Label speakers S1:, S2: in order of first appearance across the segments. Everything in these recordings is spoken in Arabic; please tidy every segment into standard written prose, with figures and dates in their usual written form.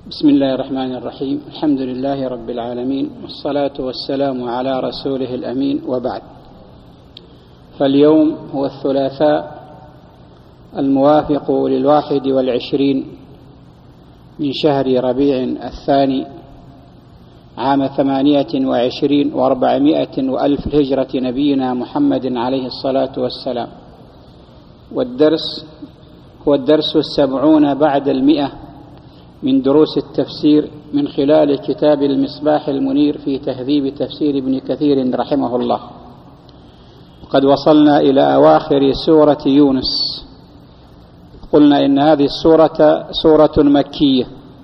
S1: بسم الله الرحمن الرحيم. الحمد لله رب العالمين، والصلاة والسلام على رسوله الأمين، وبعد. فاليوم هو الثلاثاء الموافق لل21 من شهر ربيع الثاني عام 28 و400 وألف الهجرة نبينا محمد عليه الصلاة والسلام، والدرس هو الدرس 70 بعد 100 من دروس التفسير من خلال كتاب المصباح المنير في تهذيب تفسير ابن كثير رحمه الله. وقد وصلنا إلى أواخر سورة يونس. قلنا إن هذه السورة سورة مكية،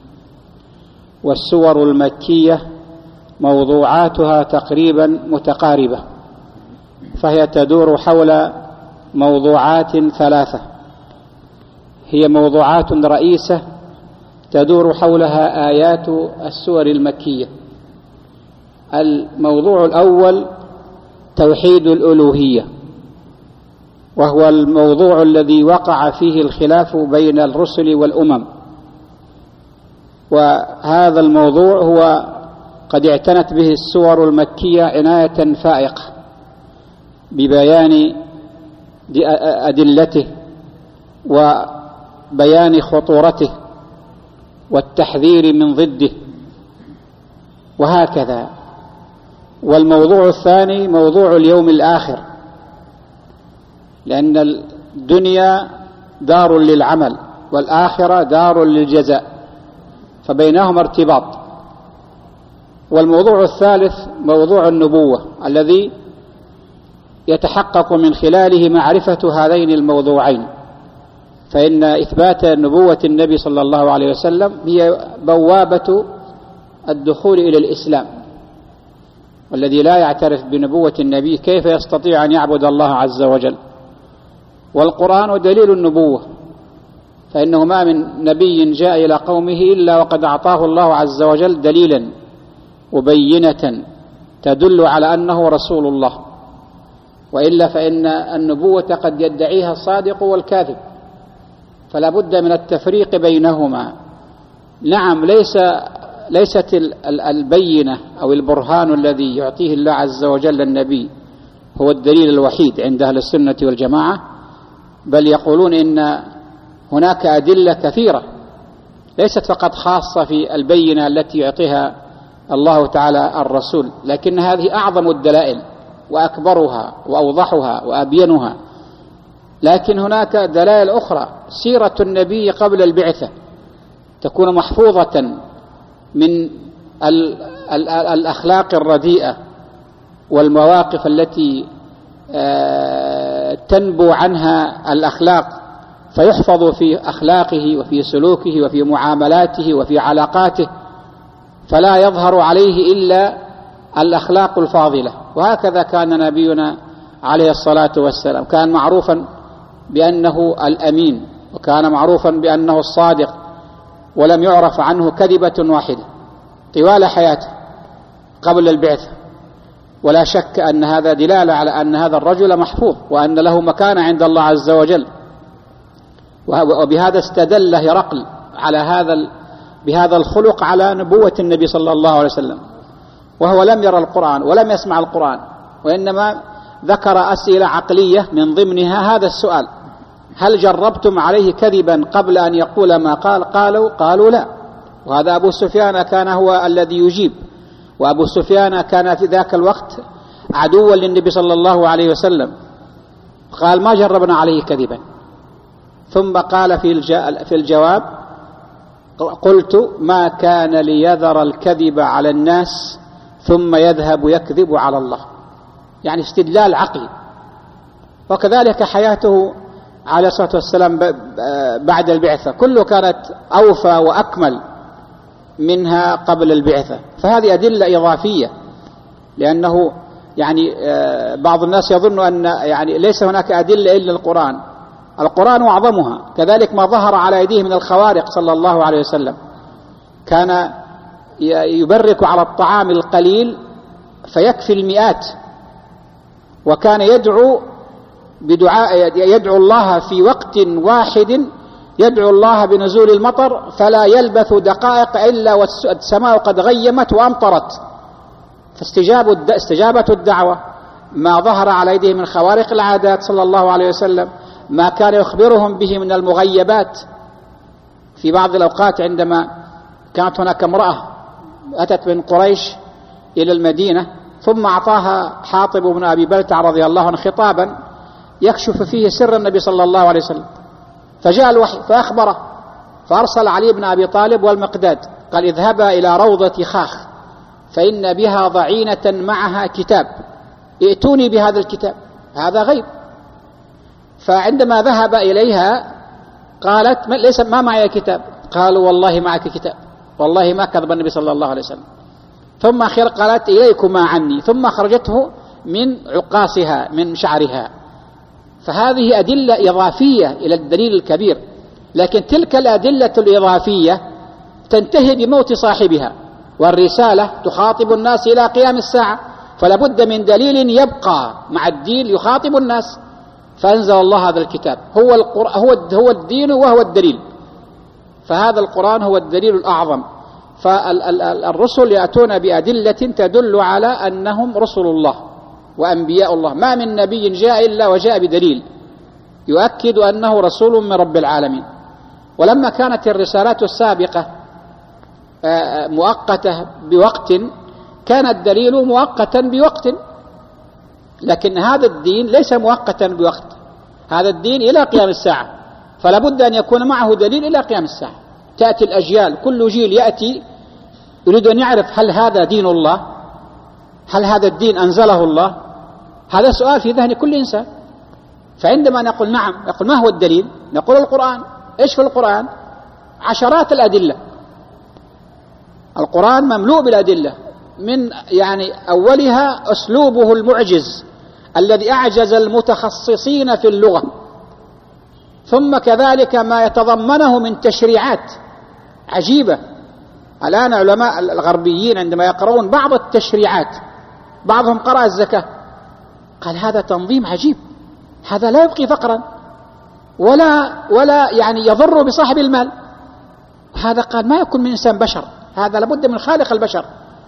S1: والسور المكية موضوعاتها تقريبا متقاربة، فهي تدور حول موضوعات ثلاثة، هي موضوعات رئيسة تدور حولها آيات السور المكية. الموضوع الأول توحيد الألوهية، وهو الموضوع الذي وقع فيه الخلاف بين الرسل والأمم، وهذا الموضوع هو قد اعتنت به السور المكية عناية فائقة ببيان أدلته وبيان خطورته والتحذير من ضده، وهكذا. والموضوع الثاني موضوع اليوم الآخر، لأن الدنيا دار للعمل والآخرة دار للجزاء، فبينهما ارتباط. والموضوع الثالث موضوع النبوة، الذي يتحقق من خلاله معرفة هذين الموضوعين، فإن إثبات نبوة النبي صلى الله عليه وسلم هي بوابة الدخول إلى الإسلام، والذي لا يعترف بنبوة النبي كيف يستطيع أن يعبد الله عز وجل؟ والقرآن دليل النبوة، فإنه ما من نبي جاء إلى قومه إلا وقد أعطاه الله عز وجل دليلا وبينة تدل على أنه رسول الله، وإلا فإن النبوة قد يدعيها الصادق والكاذب، فلا بد من التفريق بينهما. نعم، ليست البينة أو البرهان الذي يعطيه الله عز وجل النبي هو الدليل الوحيد عند أهل السنة والجماعة، بل يقولون إن هناك أدلة كثيرة ليست فقط خاصة في البينة التي يعطيها الله تعالى الرسول، لكن هذه أعظم الدلائل وأكبرها وأوضحها وأبينها. لكن هناك دلائل أخرى، سيرة النبي قبل البعثة تكون محفوظة من الأخلاق الرديئة والمواقف التي تنبو عنها الأخلاق، فيحفظ في أخلاقه وفي سلوكه وفي معاملاته وفي علاقاته، فلا يظهر عليه إلا الأخلاق الفاضلة. وهكذا كان نبينا عليه الصلاة والسلام، كان معروفا بأنه الأمين، وكان معروفا بأنه الصادق، ولم يعرف عنه كذبة واحدة طوال حياته قبل البعثة. ولا شك أن هذا دلالة على أن هذا الرجل محفوظ وأن له مكانة عند الله عز وجل. وبهذا استدل هرقل على بهذا الخلق على نبوة النبي صلى الله عليه وسلم، وهو لم يرى القرآن ولم يسمع القرآن، وإنما ذكر أسئلة عقلية من ضمنها هذا السؤال: هل جربتم عليه كذبا قبل أن يقول ما قال؟ قالوا لا. وهذا أبو سفيان كان هو الذي يجيب، وأبو سفيان كان في ذاك الوقت عدوا للنبي صلى الله عليه وسلم، قال ما جربنا عليه كذبا. ثم قال في الجواب: قلت ما كان ليذر الكذب على الناس ثم يذهب يكذب على الله، يعني استدلال عقلي. وكذلك حياته عليه الصلاة والسلام بعد البعثة كله كانت أوفى وأكمل منها قبل البعثة، فهذه أدلة إضافية. لأنه يعني بعض الناس يظن أن يعني ليس هناك أدلة إلا القرآن أعظمها. كذلك ما ظهر على أيديه من الخوارق صلى الله عليه وسلم، كان يبرك على الطعام القليل فيكفي المئات، وكان يدعو الله في وقت واحد يدعو الله بنزول المطر فلا يلبث دقائق إلا والسماء قد غيمت وأمطرت، فاستجابة الدعوة، ما ظهر على أيديه من خوارق العادات صلى الله عليه وسلم، ما كان يخبرهم به من المغيبات. في بعض الأوقات عندما كانت هناك امرأة أتت من قريش إلى المدينة، ثم أعطاها حاطب بن أبي بلتع رضي الله عنه خطابا يكشف فيه سر النبي صلى الله عليه وسلم، فجاء الوحي فأخبره، فأرسل علي بن أبي طالب والمقداد قال اذهبا إلى روضة خاخ فإن بها ضعينة معها كتاب، ائتوني بهذا الكتاب، هذا غيب. فعندما ذهب إليها قالت ليس ما معي كتاب، قالوا والله معك كتاب، والله ما كذب النبي صلى الله عليه وسلم. ثم أخيرا قالت إليكما عني، ثم خرجته من عقاصها من شعرها. فهذه أدلة إضافية إلى الدليل الكبير، لكن تلك الأدلة الإضافية تنتهي بموت صاحبها، والرسالة تخاطب الناس إلى قيام الساعة، فلا بد من دليل يبقى مع الدين يخاطب الناس. فأنزل الله هذا الكتاب، هو الدين وهو الدليل، فهذا القرآن هو الدليل الأعظم. فالرسل يأتون بأدلة تدل على أنهم رسل الله وأنبياء الله، ما من نبي جاء إلا وجاء بدليل يؤكد أنه رسول من رب العالمين. ولما كانت الرسالات السابقة مؤقتة بوقت، كان الدليل مؤقتا بوقت، لكن هذا الدين ليس مؤقتا بوقت، هذا الدين إلى قيام الساعة، فلا بد أن يكون معه دليل إلى قيام الساعة. تأتي الأجيال، كل جيل يأتي يريد أن يعرف هل هذا دين الله، هل هذا الدين أنزله الله، هذا سؤال في ذهن كل إنسان. فعندما نقول نعم، نقول ما هو الدليل؟ نقول القرآن. إيش في القرآن؟ عشرات الأدلة. القرآن مملوء بالأدلة، من أولها أسلوبه المعجز الذي أعجز المتخصصين في اللغة، ثم كذلك ما يتضمنه من تشريعات عجيبة. الآن علماء الغربيين عندما يقرؤون بعض التشريعات، بعضهم قرأ الزكاة قال هذا تنظيم عجيب، هذا لا يبقي فقرا ولا يضر بصاحب المال. هذا قال ما يكون من إنسان بشر، هذا لابد من خالق البشر.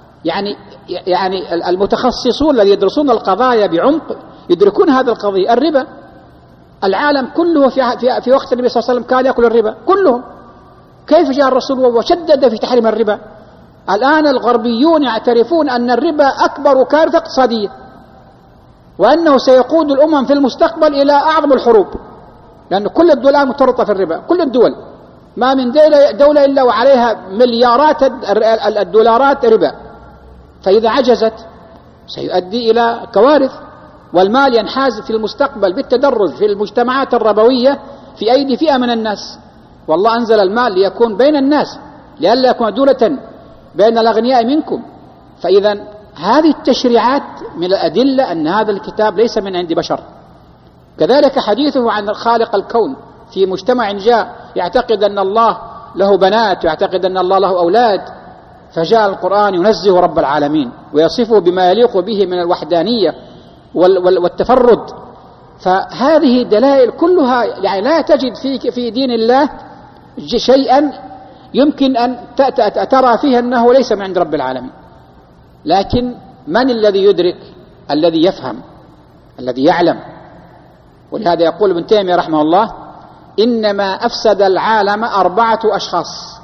S1: المتخصصون الذين يدرسون القضايا بعمق يدركون هذا القضية. الربا، العالم كله في وقت النبي صلى الله عليه وسلم كان يأكل الربا كلهم، كيف جاء الرسول وشدد في تحريم الربا؟ الآن الغربيون يعترفون أن الربا أكبر كارثة اقتصادية، وأنه سيقود الأمم في المستقبل إلى أعظم الحروب، لأن كل الدول متورطة في الربا، كل الدول، ما من دولة إلا وعليها مليارات الدولارات ربا، فإذا عجزت سيؤدي إلى كوارث، والمال ينحاز في المستقبل بالتدرج في المجتمعات الربوية في أيدي فئة من الناس. والله أنزل المال ليكون بين الناس، لئلا يكون دولة بين الأغنياء منكم. فإذا هذه التشريعات من الأدلة أن هذا الكتاب ليس من عند بشر. كذلك حديثه عن خالق الكون في مجتمع جاء يعتقد أن الله له بنات ويعتقد أن الله له أولاد، فجاء القرآن ينزه رب العالمين ويصفه بما يليق به من الوحدانية والتفرد. فهذه دلائل كلها لا تجد في دين الله شيئا يمكن أن ترى فيه أنه ليس من عند رب العالمين. لكن من الذي يدرك؟ الذي يفهم، الذي يعلم. ولهذا يقول ابن تيمية رحمه الله إنما أفسد العالم 4 أشخاص: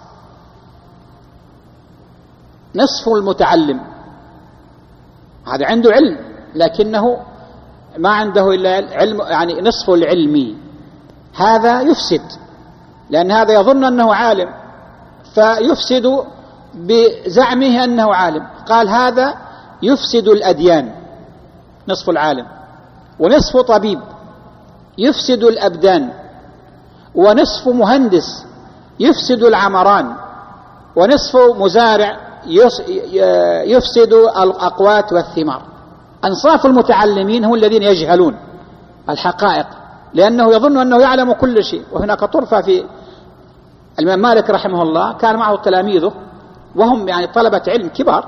S1: نصف المتعلم، هذا عنده علم لكنه ما عنده إلا علم، نصف العلمي، هذا يفسد، لأن هذا يظن أنه عالم فيفسد بزعمه أنه عالم. قال هذا يفسد الأديان، نصف العالم، ونصف طبيب يفسد الأبدان، ونصف مهندس يفسد العمران، ونصف مزارع يفسد الأقوات والثمار. أنصاف المتعلمين هم الذين يجهلون الحقائق، لأنه يظن أنه يعلم كل شيء. وهناك طرفة في الإمام مالك رحمه الله، كان معه تلاميذه وهم طلبة علم كبار،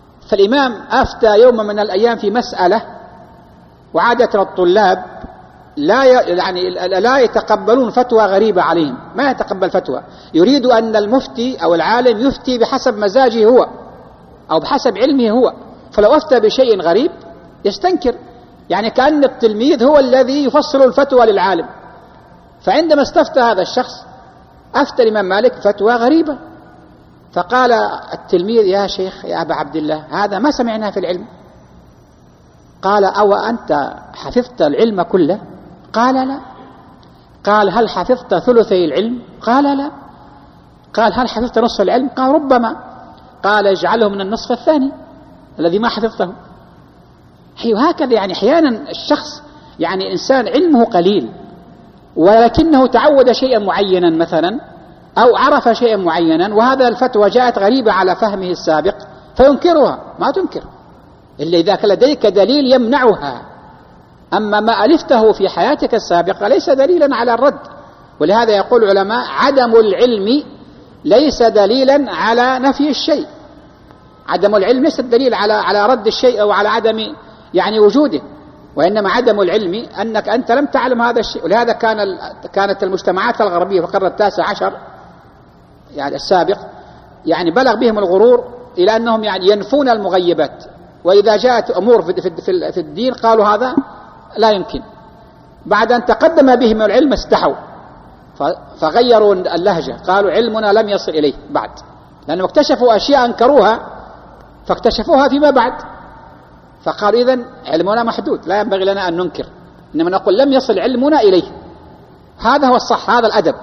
S1: فالإمام أفتى يوم من الأيام في مسألة، وعادة الطلاب لا يتقبلون فتوى غريبة عليهم، ما يتقبل فتوى، يريد أن المفتي أو العالم يفتي بحسب مزاجه هو أو بحسب علمه هو، فلو أفتى بشيء غريب يستنكر، يعني كأن التلميذ هو الذي يفصل الفتوى للعالم. فعندما استفتى هذا الشخص أفتى الإمام مالك فتوى غريبة، فقال التلميذ: يا شيخ يا أبا عبد الله، هذا ما سمعناه في العلم. قال: أو أنت حفظت العلم كله؟ قال: لا. قال: هل حفظت ثلثي العلم؟ قال: لا. قال: هل حفظت نصف العلم؟ قال: ربما. قال: اجعله من النصف الثاني الذي ما حفظته. وهكذا يعني أحيانا الشخص يعني إنسان علمه قليل ولكنه تعود شيئا معينا مثلا أو عرف شيئا معينا، وهذا الفتوى جاءت غريبة على فهمه السابق فينكرها. ما تنكر إلا إذا كان لديك دليل يمنعها، أما ما ألفته في حياتك السابقة ليس دليلا على الرد. ولهذا يقول العلماء: عدم العلم ليس دليلا على نفي الشيء. عدم العلم ليس دليل على رد الشيء أو على عدم يعني وجوده، وإنما عدم العلم أنك أنت لم تعلم هذا الشيء. ولهذا كانت المجتمعات الغربية في القرن 19 يعني السابق يعني بلغ بهم الغرور إلى أنهم يعني ينفون المغيبات، وإذا جاءت أمور في الدين قالوا هذا لا يمكن. بعد أن تقدم بهم العلم استحوا فغيروا اللهجة، قالوا علمنا لم يصل إليه بعد، لأنهم اكتشفوا أشياء أنكروها فاكتشفوها فيما بعد، فقالوا إذن علمنا محدود لا ينبغي لنا أن ننكر، إنما نقول لم يصل علمنا إليه. هذا هو الصح، هذا الأدب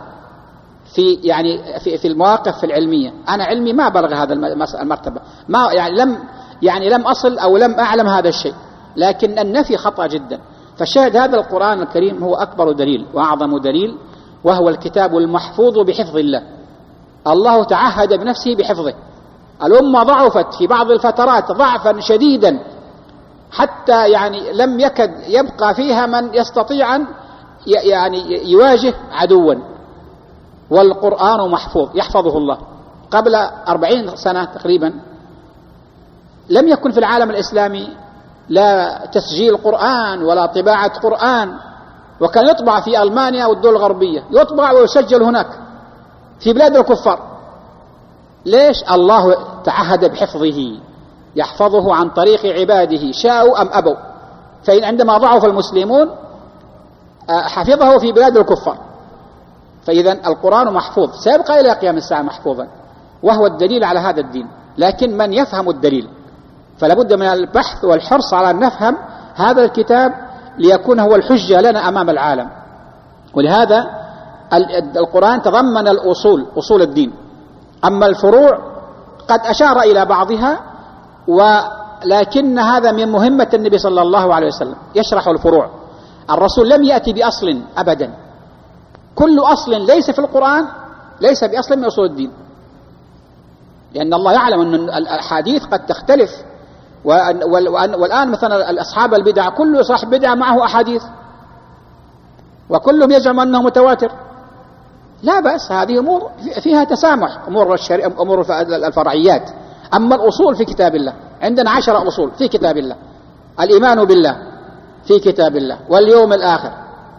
S1: في المواقف العلمية. أنا علمي ما بلغ هذا المرتبة، ما لم أصل أو لم أعلم هذا الشيء، لكن النفي خطأ جدا. فالشاهد هذا القرآن الكريم هو أكبر دليل وأعظم دليل، وهو الكتاب المحفوظ بحفظ الله. الله تعهد بنفسه بحفظه. الأمة ضعفت في بعض الفترات ضعفا شديدا حتى يعني لم يكد يبقى فيها من يستطيع أن يعني يواجه عدوا، والقرآن محفوظ يحفظه الله. قبل 40 سنة تقريبا لم يكن في العالم الإسلامي لا تسجيل قرآن ولا طباعة قرآن، وكان يطبع في ألمانيا والدول الغربية، يطبع ويسجل هناك في بلاد الكفار. ليش؟ الله تعهد بحفظه، يحفظه عن طريق عباده شاءوا أم أبوا. فإن عندما ضعف المسلمون حفظه في بلاد الكفار. فإذا القرآن محفوظ سيبقى إلى قيام الساعة محفوظا، وهو الدليل على هذا الدين. لكن من يفهم الدليل، فلا بد من البحث والحرص على أن نفهم هذا الكتاب ليكون هو الحجة لنا أمام العالم. ولهذا القرآن تضمن الأصول، أصول الدين. أما الفروع قد أشار إلى بعضها، ولكن هذا من مهمة النبي صلى الله عليه وسلم، يشرح الفروع. الرسول لم يأتي بأصل أبدا، كل أصل ليس في القرآن ليس بأصل من أصول الدين، لأن الله يعلم أن الأحاديث قد تختلف. والآن مثلا أصحاب البدع كل صاحب بدعة معه أحاديث وكلهم يزعم أنه متواتر. لا بأس، هذه أمور فيها تسامح، أمور الفرعيات. أما الأصول في كتاب الله عندنا 10 أصول في كتاب الله: الإيمان بالله في كتاب الله، واليوم الآخر،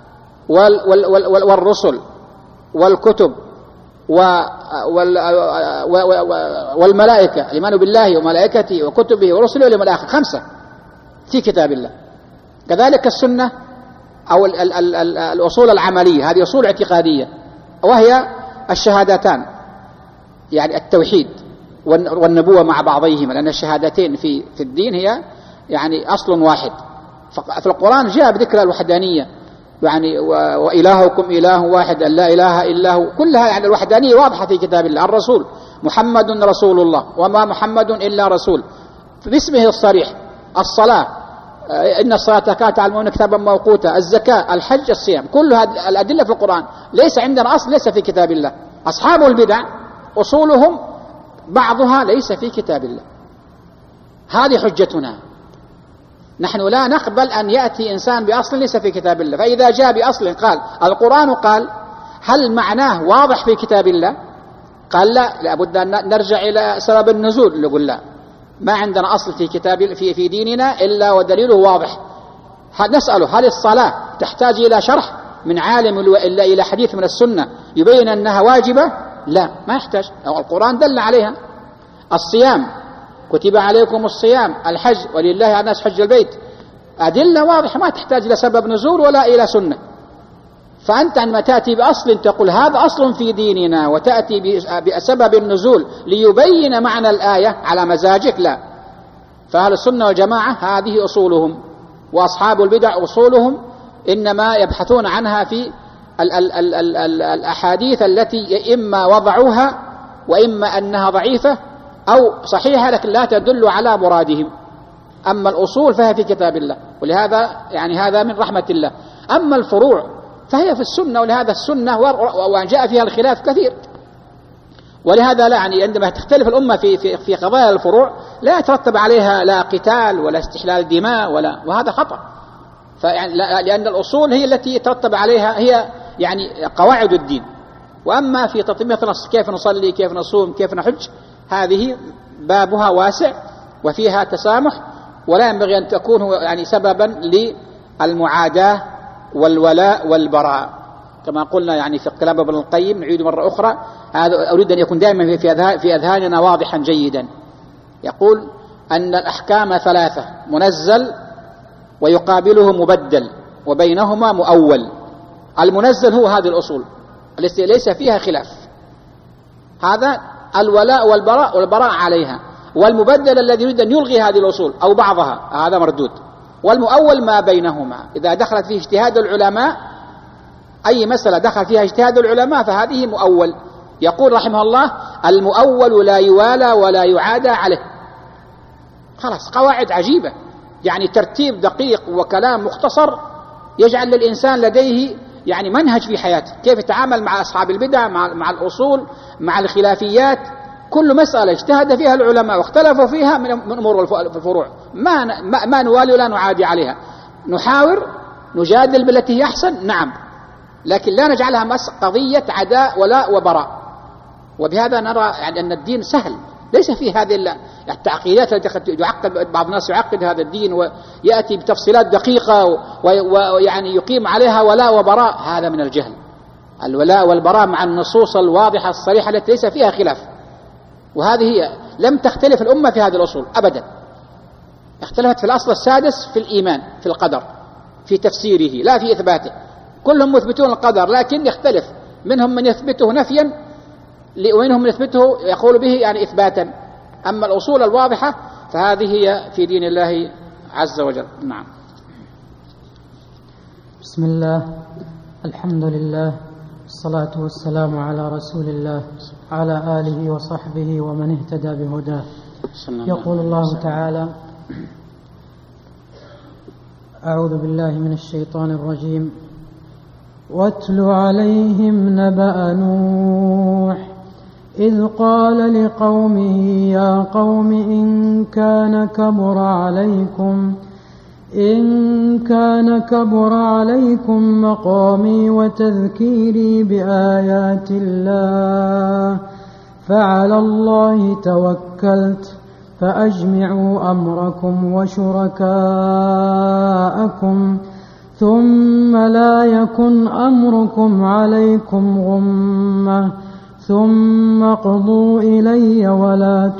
S1: والرسل، والكتب، والملائكة، الإيمان بالله وملائكته وكتبه ورسله واليوم الآخر، 5 في كتاب الله. كذلك السنة أو الأصول العملية، هذه أصول اعتقادية، وهي الشهادتان، يعني التوحيد والنبوة مع بعضيهما، لأن الشهادتين في الدين هي يعني أصل واحد. في القرآن جاء بذكر الوحدانية، يعني وإلهكم إله واحد لا إله إلا هو، كلها يعني الوحدانية واضحة في كتاب الله. الرسول محمد رسول الله، وما محمد إلا رسول باسمه الصريح. الصلاة، إن الصلاة كانت على المؤمنين كتابا موقوتا. الزكاة، الحج، الصيام، كل هذه الأدلة في القرآن. ليس عندنا أصل ليس في كتاب الله. أصحاب البدع أصولهم بعضها ليس في كتاب الله. هذه حجتنا، نحن لا نقبل أن يأتي إنسان بأصل ليس في كتاب الله. فإذا جاء بأصل قال القرآن قال، هل معناه واضح في كتاب الله؟ قال لا، لابد أن نرجع إلى سبب النزول. نقول لا، ما عندنا أصل في كتاب في ديننا إلا ودليله واضح. نسأله هل الصلاة تحتاج إلى شرح من عالم إلا إلى حديث من السنة يبين أنها واجبة؟ لا، ما يحتاج، القرآن دل عليها. الصيام كتب عليكم الصيام، الحج ولله على الناس حج البيت، أدلة واضحة ما تحتاج إلى سبب نزول ولا إلى سنة. فأنت عندما تأتي بأصل تقول هذا أصل في ديننا وتأتي بسبب النزول ليبين معنى الآية على مزاجك، لا. فأهل السنة والجماعة هذه أصولهم، وأصحاب البدع أصولهم إنما يبحثون عنها في الأحاديث التي إما وضعوها وإما أنها ضعيفة أو صحيحة لكن لا تدل على مرادهم. أما الأصول فهي في كتاب الله، ولهذا يعني هذا من رحمة الله. أما الفروع فهي في السنة، ولهذا السنة وجاء فيها الخلاف كثير، ولهذا لا يعني عندما تختلف الأمة في قضايا الفروع لا يترتب عليها لا قتال ولا استحلال دماء وهذا خطأ. لأن الأصول هي التي يترتب عليها هي يعني قواعد الدين. وأما في تطبيق النص كيف نصلي كيف نصوم كيف نحج هذه بابها واسع وفيها تسامح، ولا ينبغي أن تكون يعني سببا للمعاداة والولاء والبراء كما قلنا يعني في كلام ابن القيم. نعيد مرة أخرى، هذا أريد أن يكون دائما في أذهاننا واضحا جيدا. يقول أن الأحكام ثلاثة: منزل ويقابله مبدل وبينهما مؤول. المنزل هو هذه الأصول التي ليس فيها خلاف، هذا الولاء والبراء عليها. والمبدل الذي يريد أن يلغي هذه الأصول أو بعضها هذا مردود. والمؤول ما بينهما، إذا دخلت فيه اجتهاد العلماء، أي مسألة دخل فيها اجتهاد العلماء فهذه مؤول. يقول رحمه الله: المؤول لا يوالى ولا يعادى عليه. خلاص، قواعد عجيبة، يعني ترتيب دقيق وكلام مختصر يجعل للإنسان لديه يعني منهج في حياته، كيف يتعامل مع أصحاب البدع، مع الأصول، مع الخلافيات. كل مسألة اجتهد فيها العلماء واختلفوا فيها من أمور الفروع ما نوالي ولا نعادي عليها. نحاور نجادل بالتي هي أحسن، نعم، لكن لا نجعلها قضية عداء ولاء وبراء. وبهذا نرى يعني أن الدين سهل، ليس فيه هذه التعقيدات التي يعقد بعض الناس يعقد هذا الدين ويأتي بتفصيلات دقيقة ويعني يقيم عليها ولاء وبراء. هذا من الجهل. الولاء والبراء مع النصوص الواضحة الصريحة التي ليس فيها خلاف، وهذه هي لم تختلف الأمة في هذه الأصول أبدا. اختلفت في الأصل السادس في الإيمان، في القدر، في تفسيره لا في إثباته. كلهم مثبتون القدر لكن يختلف، منهم من يثبته نفيا ومنهم من يثبته يقول به يعني إثباتا. أما الأصول الواضحة فهذه هي في دين الله عز وجل. نعم.
S2: بسم الله، الحمد لله، الصلاة والسلام على رسول الله على آله وصحبه ومن اهتدى بهداه. يقول الله تعالى: أعوذ بالله من الشيطان الرجيم: واتل عليهم نبأ نوح إذ قال لقومه يا قوم إن كان كبر عليكم مقامي وتذكيري بآيات الله فعلى الله توكلت فأجمعوا أمركم وشركاءكم ثم لا يكن أمركم عليكم غمة ثم اقضوا إلي ولا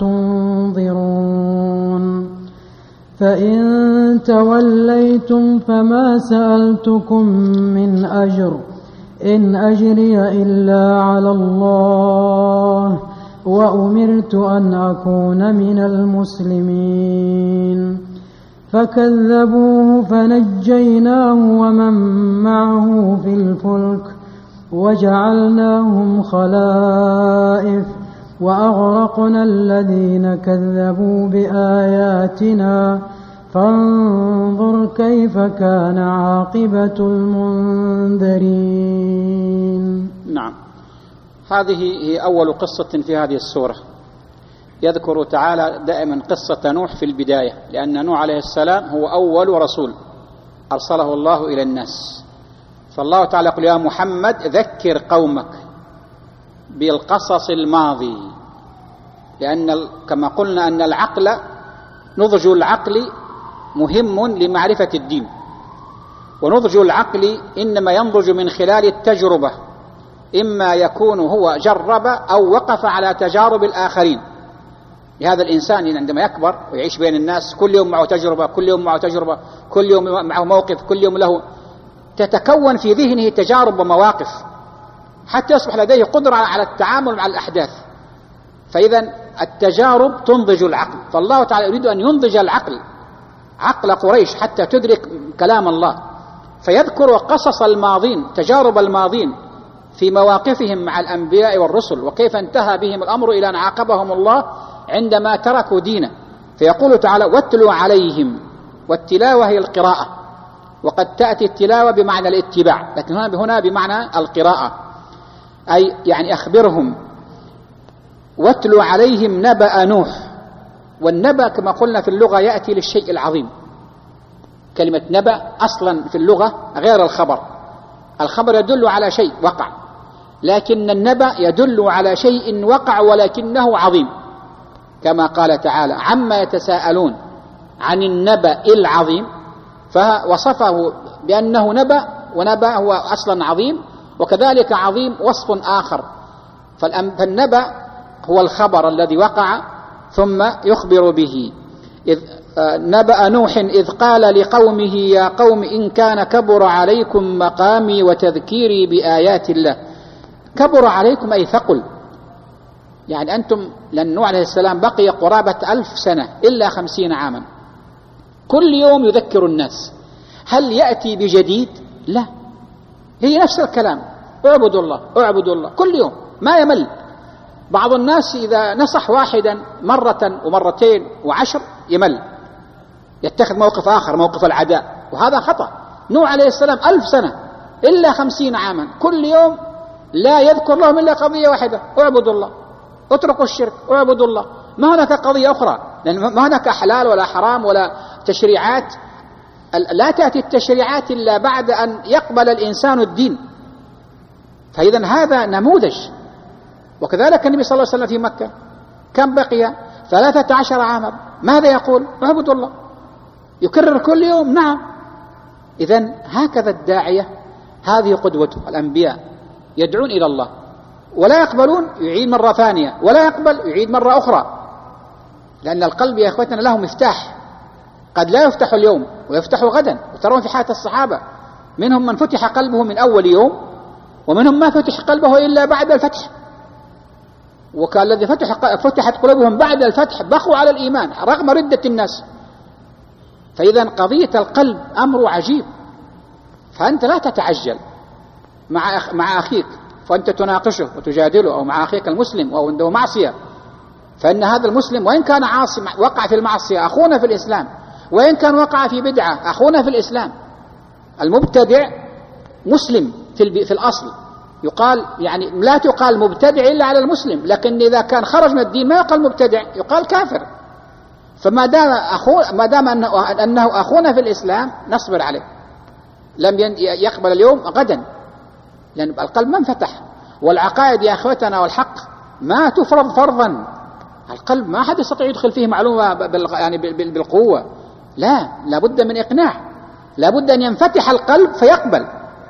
S2: تنظرون. فإن توليتم فما سألتكم من أجر إن أجري إلا على الله وأمرت أن أكون من المسلمين. فكذبوه فنجيناه ومن معه في الفلك وجعلناهم خلائف وأغرقنا الذين كذبوا بآياتنا فانظر كيف كان عاقبة المنذرين.
S1: نعم، هذه هي أول قصة في هذه السورة. يذكر تعالى دائما قصة نوح في البداية، لأن نوح عليه السلام هو أول رسول أرسله الله إلى الناس. فالله تعالى يقول: يا محمد ذكر قومك بالقصص الماضي، لأن كما قلنا أن العقل، نضج العقل مهم لمعرفة الدين، ونضج العقل إنما ينضج من خلال التجربة، إما يكون هو جرب أو وقف على تجارب الآخرين. لهذا الإنسان عندما يكبر ويعيش بين الناس كل يوم معه تجربة، كل يوم معه تجربة، كل يوم معه موقف، كل يوم له، تتكون في ذهنه تجارب ومواقف حتى يصبح لديه قدرة على التعامل مع الأحداث. فإذا التجارب تنضج العقل، فالله تعالى يريد أن ينضج العقل، عقل قريش، حتى تدرك كلام الله، فيذكر قصص الماضين، تجارب الماضين في مواقفهم مع الأنبياء والرسل، وكيف انتهى بهم الأمر إلى أن عاقبهم الله عندما تركوا دينه. فيقول تعالى: واتلوا عليهم، والتلاوة هي القراءة، وقد تأتي التلاوة بمعنى الاتباع، لكن هنا بمعنى القراءة، أي يعني أخبرهم. واتلوا عليهم نبأ نوح، والنبأ كما قلنا في اللغة يأتي للشيء العظيم. كلمة نبأ أصلا في اللغة غير الخبر، الخبر يدل على شيء وقع، لكن النبأ يدل على شيء وقع ولكنه عظيم، كما قال تعالى: عما يتساءلون عن النبأ العظيم، فوصفه بأنه نبأ، ونبأ هو أصلا عظيم، وكذلك عظيم وصف آخر. فالنبأ هو الخبر الذي وقع ثم يخبر به. نبأ نوح إذ قال لقومه: يا قوم إن كان كبر عليكم مقامي وتذكيري بآيات الله. كبر عليكم أي ثقل، يعني أنتم، لأن نوح عليه السلام بقي قرابة 1000 سنة إلا 50 عاما، كل يوم يذكر الناس. هل يأتي بجديد؟ لا، هي نفس الكلام: اعبدوا الله اعبدوا الله، كل يوم ما يمل. بعض الناس إذا نصح واحدا مرة ومرتين و10 يمل، يتخذ موقف آخر، موقف العداء، وهذا خطأ. نوح عليه السلام 1000 سنة إلا 50 عاما، كل يوم لا يذكر لهم إلا قضية واحدة: اعبدوا الله، اتركوا الشرك، اعبدوا الله. ما هناك قضية أخرى، لأن ما هناك حلال ولا حرام ولا تشريعات. لا تأتي التشريعات إلا بعد أن يقبل الإنسان الدين. فإذا هذا نموذج. وكذلك النبي صلى الله عليه وسلم في مكة كم بقي؟ 13 عاما، ماذا يقول؟ اعبدوا الله، يكرر كل يوم. نعم. إذن هكذا الداعية، هذه قدوته. الأنبياء يدعون إلى الله ولا يقبلون، يعيد مرة ثانية، ولا يقبل، يعيد مرة أخرى، لأن القلب يا إخوتنا له مفتاح، قد لا يفتح اليوم ويفتح غدا. وترون في حياة الصحابة منهم من فتح قلبه من أول يوم، ومنهم ما فتح قلبه إلا بعد الفتح. وكان الذي فتحت قلوبهم بعد الفتح بقوا على الإيمان رغم ردة الناس. فإذا قضية القلب أمر عجيب. فأنت لا تتعجل مع أخيك فأنت تناقشه وتجادله، أو مع أخيك المسلم أو عنده معصية، فإن هذا المسلم وإن كان عاصي وقع في المعصية أخونا في الإسلام، وإن كان وقع في بدعة أخونا في الإسلام. المبتدع مسلم في الأصل، يقال يعني لا تقال مبتدع إلا على المسلم، لكن إذا كان خرج من الدين ما يقال مبتدع، يقال كافر. فما دام أنه أخونا في الإسلام نصبر عليه، لم يقبل اليوم غدا، لأن القلب ما انفتح. والعقائد يا أخوتنا والحق ما تفرض فرضا. القلب ما أحد يستطيع يدخل فيه معلومة يعني بالقوة، لا، لابد من إقناع، لابد أن ينفتح القلب فيقبل.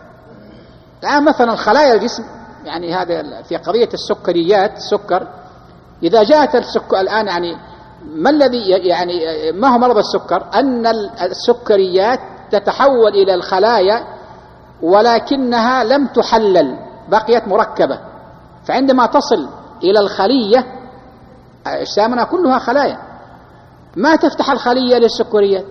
S1: الآن مثلا خلايا الجسم، يعني هذا في قضية السكريات، السكر، إذا جاءت الآن يعني ما الذي يعني ما هو مرض السكر؟ أن السكريات تتحول إلى الخلايا ولكنها لم تحلل، بقيت مركبة. فعندما تصل إلى الخلية، أجسامنا كلها خلايا، ما تفتح الخلية للسكريات،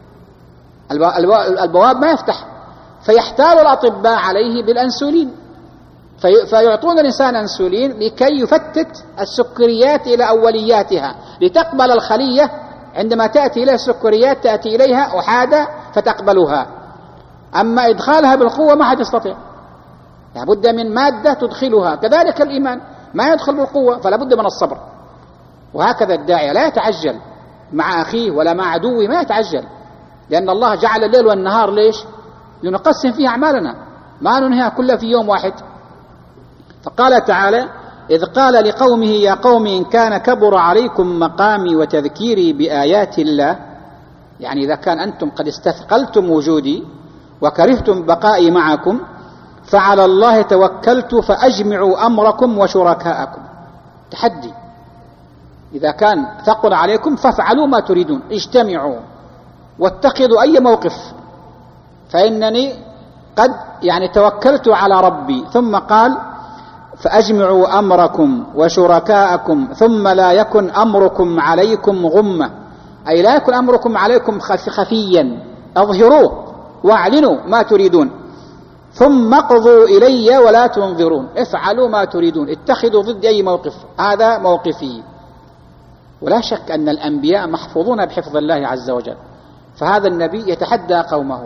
S1: البواب ما يفتح، فيحتال الأطباء عليه بالأنسولين، فيعطون الإنسان أنسولين لكي يفتت السكريات إلى أولياتها، لتقبل الخلية. عندما تأتي إليها السكريات تأتي إليها أحادة فتقبلها. أما إدخالها بالقوة ما حد يستطيع، لابد من مادة تدخلها. كذلك الإيمان ما يدخل بالقوة، فلا بد من الصبر. وهكذا الداعية لا يتعجل مع أخيه ولا مع عدوه، ما يتعجل، لأن الله جعل الليل والنهار ليش؟ لنقسم فيه أعمالنا، ما ننهيها كلها في يوم واحد. فقال تعالى: إذ قال لقومه: يا قوم إن كان كبر عليكم مقامي وتذكيري بآيات الله، يعني إذا كان أنتم قد استثقلتم وجودي وكرهتم بقائي معكم فعلى الله توكلت فأجمعوا أمركم وشركاءكم. تحدي، إذا كان ثقل عليكم فافعلوا ما تريدون، اجتمعوا واتخذوا أي موقف، فإنني قد توكلت على ربي. ثم قال فأجمعوا أمركم وشركاءكم ثم لا يكن أمركم عليكم غمة، أي لا يكن أمركم عليكم خفيا، أظهروه واعلنوا ما تريدون، ثم اقضوا إلي ولا تنظرون، افعلوا ما تريدون، اتخذوا ضد أي موقف، هذا موقفي. ولا شك أن الأنبياء محفوظون بحفظ الله عز وجل، فهذا النبي يتحدى قومه،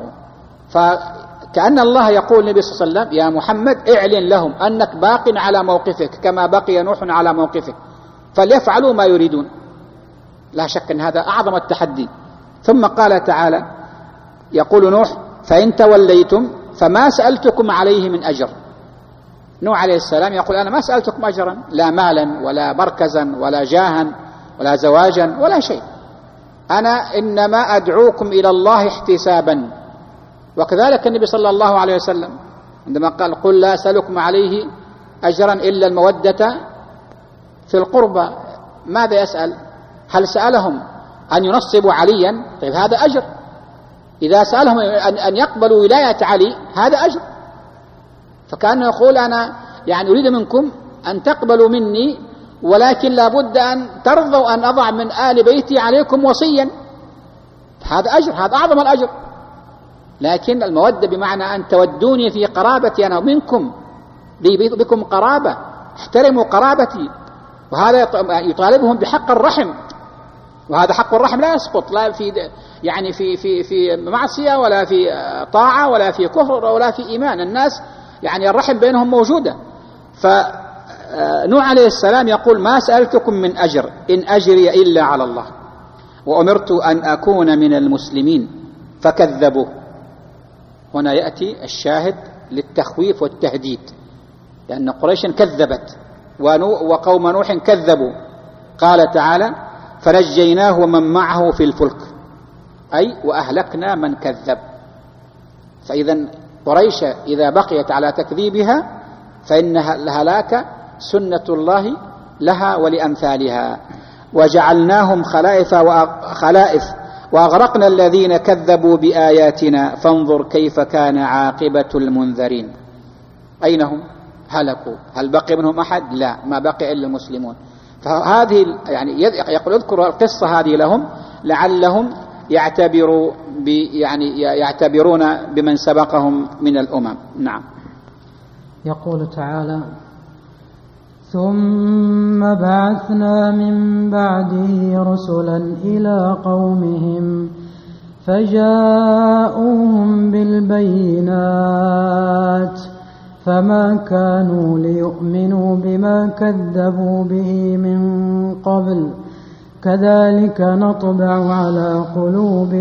S1: فكأن الله يقول النبي صلى الله عليه وسلم يا محمد اعلن لهم أنك باق على موقفك كما بقي نوح على موقفه، فليفعلوا ما يريدون. لا شك أن هذا أعظم التحدي. ثم قال تعالى يقول نوح فإن توليتم فما سألتكم عليه من أجر. نوح عليه السلام يقول أنا ما سألتكم أجرا، لا مالا ولا مركزا ولا جاها ولا زواجا ولا شيء، أنا إنما أدعوكم إلى الله احتسابا. وكذلك النبي صلى الله عليه وسلم عندما قال قل لا أسألكم عليه أجرا إلا المودة في القربى، ماذا يسأل؟ هل سألهم أن ينصبوا عليا؟ طيب هذا أجر. إذا سألهم أن يقبلوا ولاية علي هذا أجر. فكأنه يقول أنا أريد منكم أن تقبلوا مني، ولكن لابد أن ترضوا أن أضع من آل بيتي عليكم وصيا، هذا أجر، هذا أعظم الأجر. لكن المودة بمعنى أن تودوني في قرابتي أنا منكم، لي بكم قرابة، احترموا قرابتي. وهذا يطالبهم بحق الرحم، وهذا حق الرحم لا يسقط، لا في في معصية ولا في طاعة ولا في كفر ولا في إيمان، الناس الرحم بينهم موجودة. فنوح عليه السلام يقول ما سألتكم من أجر إن أجري إلا على الله وأمرت أن أكون من المسلمين فكذبوه. هنا يأتي الشاهد للتخويف والتهديد، لأن قريش كذبت وقوم نوح كذبوا. قال تعالى فنجيناه ومن معه في الفلك، أي وأهلكنا من كذب. فإذا قريش إذا بقيت على تكذيبها فإن الهلاك سنة الله لها ولأمثالها. وجعلناهم خلائف وأغرقنا الذين كذبوا بآياتنا فانظر كيف كان عاقبة المنذرين. أين هم؟ هلكوا. هل بقي منهم أحد؟ لا، ما بقي إلا المسلمون. فهذه يقول اذكروا القصة هذه لهم لعلهم يعتبرون بمن سبقهم من الأمم. نعم.
S2: يقول تعالى ثم بعثنا من بعده رسلا إلى قومهم فجاءوهم بالبينات فما كانوا ليؤمنوا بما كذبوا به من قبل كذلك نطبع على قلوب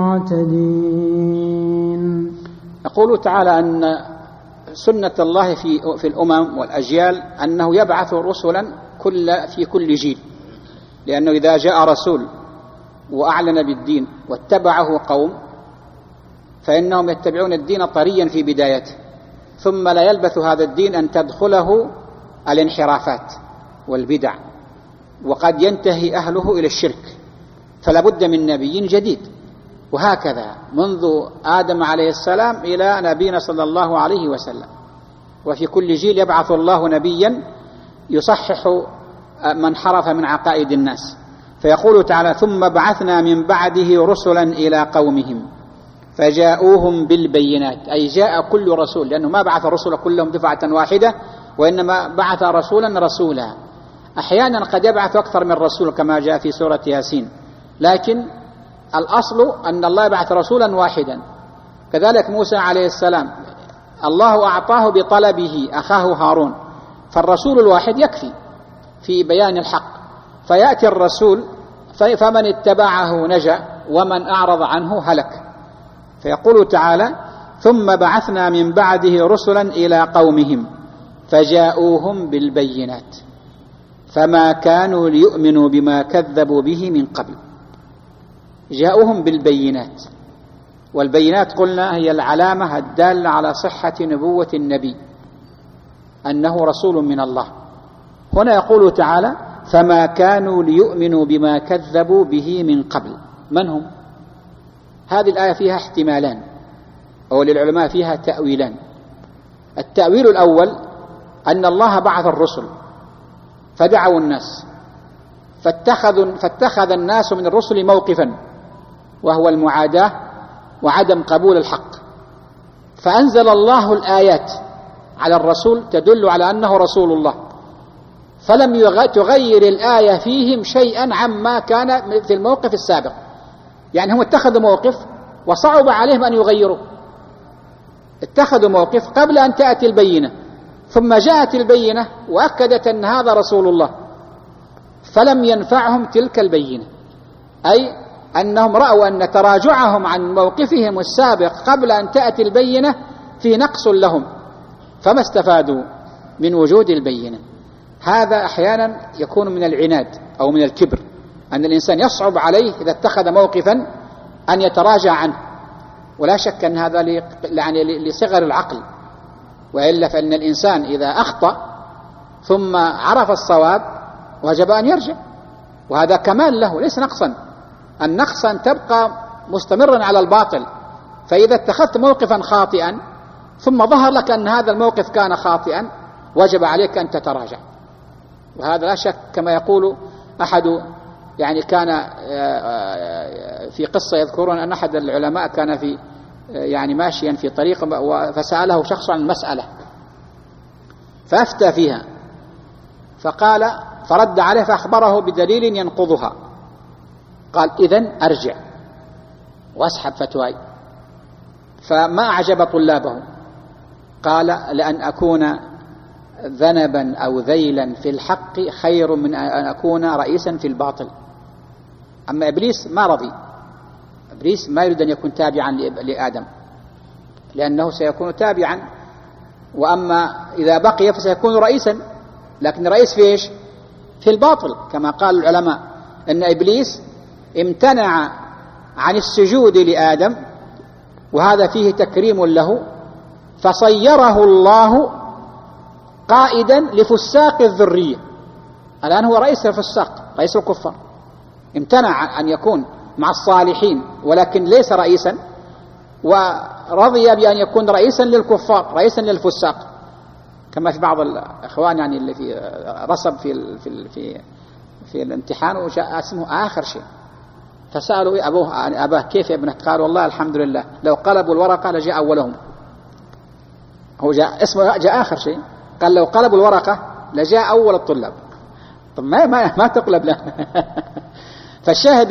S2: المعتدين.
S1: يقول تعالى أن سنة الله في الأمم والأجيال أنه يبعث رسلا في كل جيل، لأنه إذا جاء رسول وأعلن بالدين واتبعه قوم فإنهم يتبعون الدين طريا في بدايته، ثم لا يلبث هذا الدين أن تدخله الانحرافات والبدع، وقد ينتهي أهله إلى الشرك، فلا بد من نبي جديد. وهكذا منذ آدم عليه السلام إلى نبينا صلى الله عليه وسلم، وفي كل جيل يبعث الله نبيا يصحح من انحرف من عقائد الناس. فيقول تعالى ثم بعثنا من بعده رسلا إلى قومهم فجاءوهم بالبينات، أي جاء كل رسول، لأنه ما بعث الرسل كلهم دفعة واحدة، وإنما بعث رسولا. أحيانا قد يبعث أكثر من رسول كما جاء في سورة ياسين، لكن الأصل أن الله يبعث رسولا واحدا. كذلك موسى عليه السلام الله أعطاه بطلبه أخاه هارون، فالرسول الواحد يكفي في بيان الحق، فيأتي الرسول فمن اتبعه نجا ومن أعرض عنه هلك. فيقول تعالى ثم بعثنا من بعده رسلا إلى قومهم فجاءوهم بالبينات فما كانوا ليؤمنوا بما كذبوا به من قبل. جاءوهم بالبينات، والبينات قلنا هي العلامة الدالة على صحة نبوة النبي أنه رسول من الله. هنا يقول تعالى فما كانوا ليؤمنوا بما كذبوا به من قبل. من هم؟ هذه الآية فيها احتمالان، أو للعلماء فيها تأويلان. التأويل الأول أن الله بعث الرسل فدعوا الناس، فاتخذ الناس من الرسل موقفا وهو المعاداة وعدم قبول الحق، فأنزل الله الآيات على الرسول تدل على أنه رسول الله، فلم تغير الآية فيهم شيئا عما كان في الموقف السابق. يعني هم اتخذوا موقف وصعب عليهم أن يغيروا، اتخذوا موقف قبل أن تأتي البينة، ثم جاءت البينة وأكدت أن هذا رسول الله، فلم ينفعهم تلك البينة، أي أنهم رأوا أن تراجعهم عن موقفهم السابق قبل أن تأتي البينة في نقص لهم، فما استفادوا من وجود البينة. هذا أحيانا يكون من العناد أو من الكبر، أن الإنسان يصعب عليه إذا اتخذ موقفا أن يتراجع عنه، ولا شك أن هذا يعني لصغر العقل، وإلا فإن الإنسان إذا أخطأ ثم عرف الصواب وجب أن يرجع، وهذا كمال له ليس نقصا. النقص أن تبقى مستمرا على الباطل، فإذا اتخذت موقفا خاطئا ثم ظهر لك أن هذا الموقف كان خاطئا وجب عليك أن تتراجع. وهذا لا شك كما يقول أحد، يعني كان في قصة يذكرون أن أحد العلماء كان في يعني ماشيا في طريق فسأله شخص عن المسألة فأفتى فيها، فرد عليه فأخبره بدليل ينقضها، قال إذن أرجع وأسحب فتواي. فما أعجب طلابه، قال لأن أكون ذنبا أو ذيلا في الحق خير من أن أكون رئيسا في الباطل. أما إبليس ما رضي، إبليس ما يريد أن يكون تابعا لآدم لأنه سيكون تابعا، وأما إذا بقي فسيكون رئيسا، لكن رئيس في إيش؟ في الباطل، كما قال العلماء أن إبليس امتنع عن السجود لآدم، وهذا فيه تكريم له، فصيره الله قائدا لفساق الذرية. الآن هو رئيس الفساق، رئيس الكفار، امتنع أن يكون مع الصالحين ولكن ليس رئيسا، ورضي بأن يكون رئيسا للكفار، رئيسا للفساق، كما في بعض الإخوان يعني اللي في رسب في الامتحان وجاء اسمه آخر شيء، فسألوا أباه كيف يا ابنه؟ قال والله الحمد لله لو قلبوا الورقة لجاء أولهم. هو جاء اسمه جاء آخر شيء، قال لو قلبوا الورقة لجاء أول الطلاب. طب ما تقلب له. فالشاهد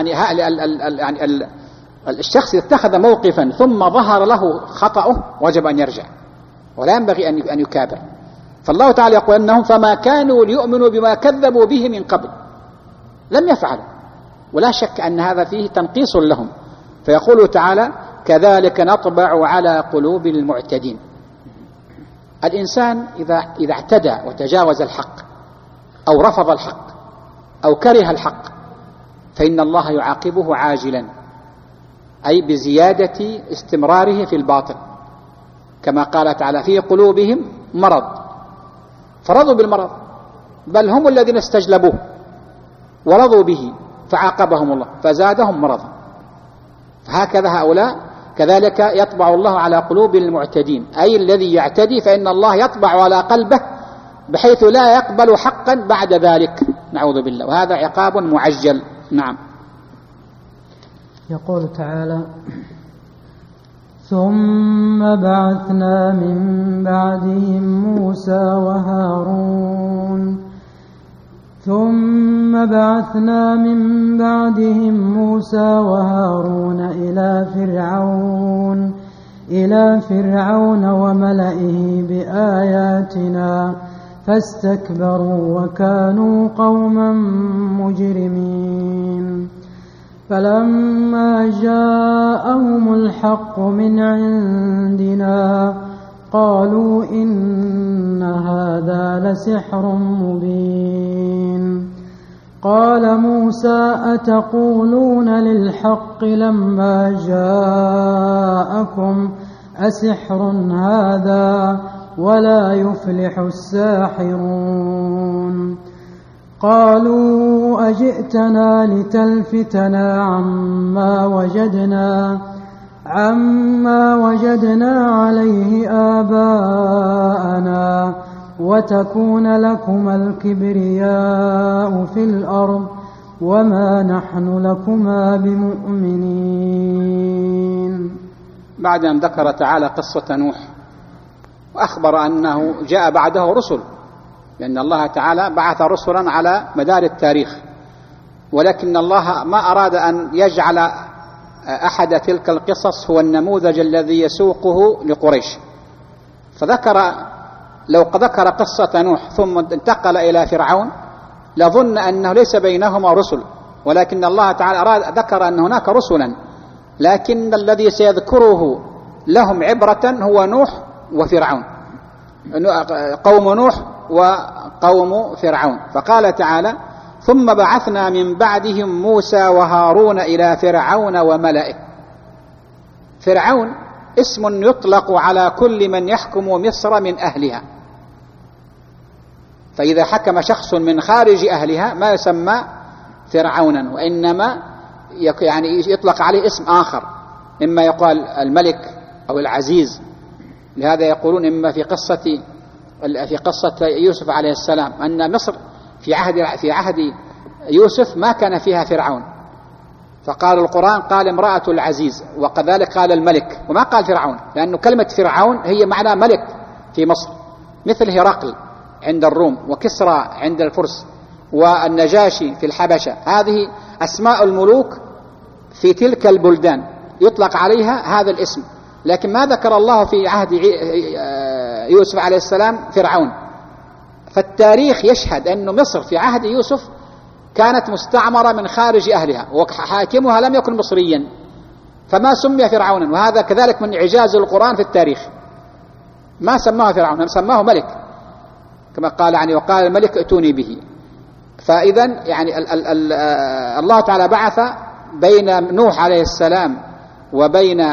S1: يعني الشخص اتخذ موقفا ثم ظهر له خطأه وجب أن يرجع، ولا ينبغي أن يكابر. فالله تعالى يقول أنهم فما كانوا ليؤمنوا بما كذبوا به من قبل، لم يفعلوا، ولا شك أن هذا فيه تنقيص لهم. فيقول تعالى كذلك نطبع على قلوب المعتدين. الإنسان إذا اعتدى وتجاوز الحق أو رفض الحق أو كره الحق فإن الله يعاقبه عاجلا، أي بزيادة استمراره في الباطل، كما قال تعالى في قلوبهم مرض، فرضوا بالمرض، بل هم الذين استجلبوه ورضوا به فعاقبهم الله فزادهم مرضا. فهكذا هؤلاء كذلك يطبع الله على قلوب المعتدين، أي الذي يعتدي فإن الله يطبع على قلبه بحيث لا يقبل حقا بعد ذلك، نعوذ بالله، وهذا عقاب معجل. نعم.
S2: يقول تعالى ثم بعثنا من بعدهم موسى وهارون إلى فرعون وملئه بآياتنا فاستكبروا وكانوا قوما مجرمين. فلما جاءهم الحق من عندنا قالوا إن هذا لسحر مبين. قال موسى أتقولون للحق لما جاءكم أسحر هذا ولا يفلح الساحرون قالوا أجئتنا لتلفتنا عما وجدنا عليه آباءنا وتكون لكما الكبرياء في الأرض وما نحن لكما بمؤمنين.
S1: بعد أن ذكر تعالى قصة نوح وأخبر أنه جاء بعده رسل، لأن الله تعالى بعث رسلا على مدار التاريخ، ولكن الله ما أراد أن يجعل أحد تلك القصص هو النموذج الذي يسوقه لقريش، فذكر لو ذكر قصة نوح ثم انتقل إلى فرعون لظن أنه ليس بينهما رسل، ولكن الله تعالى ذكر أن هناك رسلا، لكن الذي سيذكره لهم عبرة هو نوح وفرعون، قوم نوح وقوم فرعون. فقال تعالى ثم بعثنا من بعدهم موسى وهارون إلى فرعون وملئه. فرعون اسم يطلق على كل من يحكم مصر من أهلها، فإذا حكم شخص من خارج أهلها ما يسمى فرعونا، وإنما يعني يطلق عليه اسم آخر، إما يقال الملك أو العزيز. لهذا يقولون إما في قصة يوسف عليه السلام أن مصر في عهد يوسف ما كان فيها فرعون، فقال القرآن قال امرأة العزيز، وكذلك قال الملك وما قال فرعون، لأن كلمة فرعون هي معنى ملك في مصر، مثل هرقل عند الروم وكسرى عند الفرس والنجاشي في الحبشة. هذه أسماء الملوك في تلك البلدان يطلق عليها هذا الاسم، لكن ما ذكر الله في عهد يوسف عليه السلام فرعون. فالتاريخ يشهد أن مصر في عهد يوسف كانت مستعمرة من خارج أهلها، وحاكمها لم يكن مصريا، فما سمي فرعونا. وهذا كذلك من إعجاز القرآن في التاريخ، ما سماه فرعون، سماه ملك، كما قال يعني وقال الملك ائتوني به. فإذا يعني الله تعالى بعث بين نوح عليه السلام وبين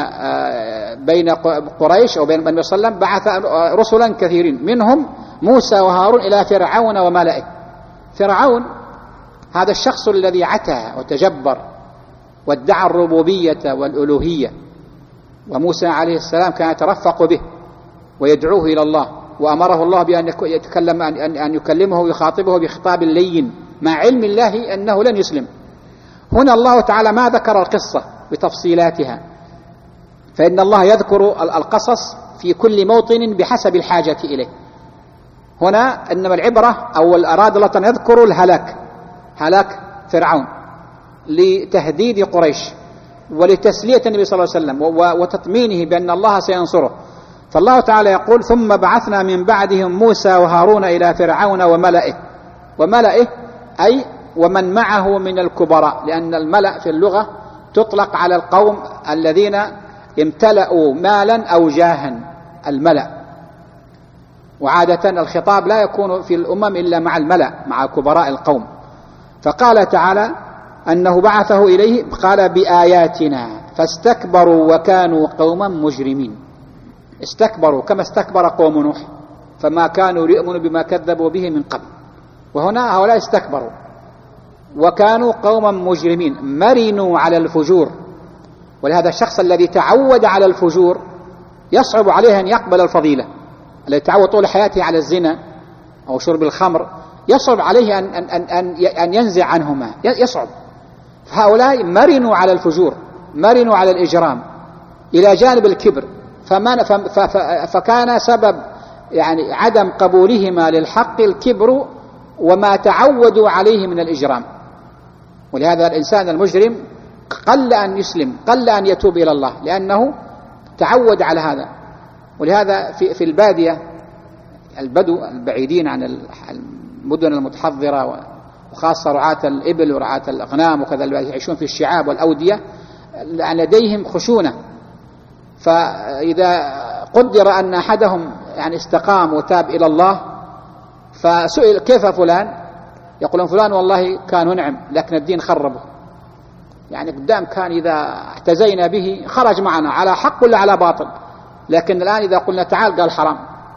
S1: قريش أو بين بني وسلم بعث رسلا كثيرين، منهم موسى وهارون إلى فرعون وملئه. فرعون هذا الشخص الذي عتى وتجبر وادعى الربوبية والألوهية، وموسى عليه السلام كان يترفق به ويدعوه إلى الله، وأمره الله بأن أن يكلمه ويخاطبه بخطاب لين مع علم الله أنه لن يسلم. هنا الله تعالى ما ذكر القصة بتفصيلاتها، فإن الله يذكر القصص في كل موطن بحسب الحاجة إليه. هنا إنما العبرة أو أراد الله أن يذكر هلاك فرعون لتهديد قريش ولتسلية النبي صلى الله عليه وسلم وتطمينه بأن الله سينصره. فالله تعالى يقول ثم بعثنا من بعدهم موسى وهارون إلى فرعون وملئه أي ومن معه من الكبراء، لأن الملأ في اللغة تطلق على القوم الذين امتلأوا مالا أو جاها، الملأ. وعادة الخطاب لا يكون في الأمم إلا مع الملأ، مع كبراء القوم. فقال تعالى أنه بعثه إليه قال بآياتنا فاستكبروا وكانوا قوما مجرمين. استكبروا كما استكبر قوم نوح، فما كانوا ليؤمنوا بما كذبوا به من قبل، وهنا هؤلاء استكبروا وكانوا قوما مجرمين مرنوا على الفجور. ولهذا الشخص الذي تعود على الفجور يصعب عليه أن يقبل الفضيلة، الذي تعود طول حياته على الزنا أو شرب الخمر يصعب عليه أن ينزع عنهما، يصعب. هؤلاء مرنوا على الفجور، مرنوا على الإجرام إلى جانب الكبر، فكان سبب يعني عدم قبولهما للحق الكبر وما تعودوا عليه من الإجرام. ولهذا الإنسان المجرم قل أن يسلم، قل أن يتوب إلى الله، لأنه تعود على هذا. ولهذا في البادية البدو البعيدين عن المدن المتحضرة، وخاصة رعاة الإبل ورعاة الأغنام وكذا الذين يعيشون في الشعاب والأودية، لديهم خشونة. فإذا قدر أن أحدهم يعني استقام وتاب إلى الله، فسئل كيف فلان؟ يقولون فلان والله كان نعم لكن الدين خربه، يعني قدام كان إذا احتزينا به خرج معنا على حق ولا على باطل، لكن الآن إذا قلنا تعال قال حرام.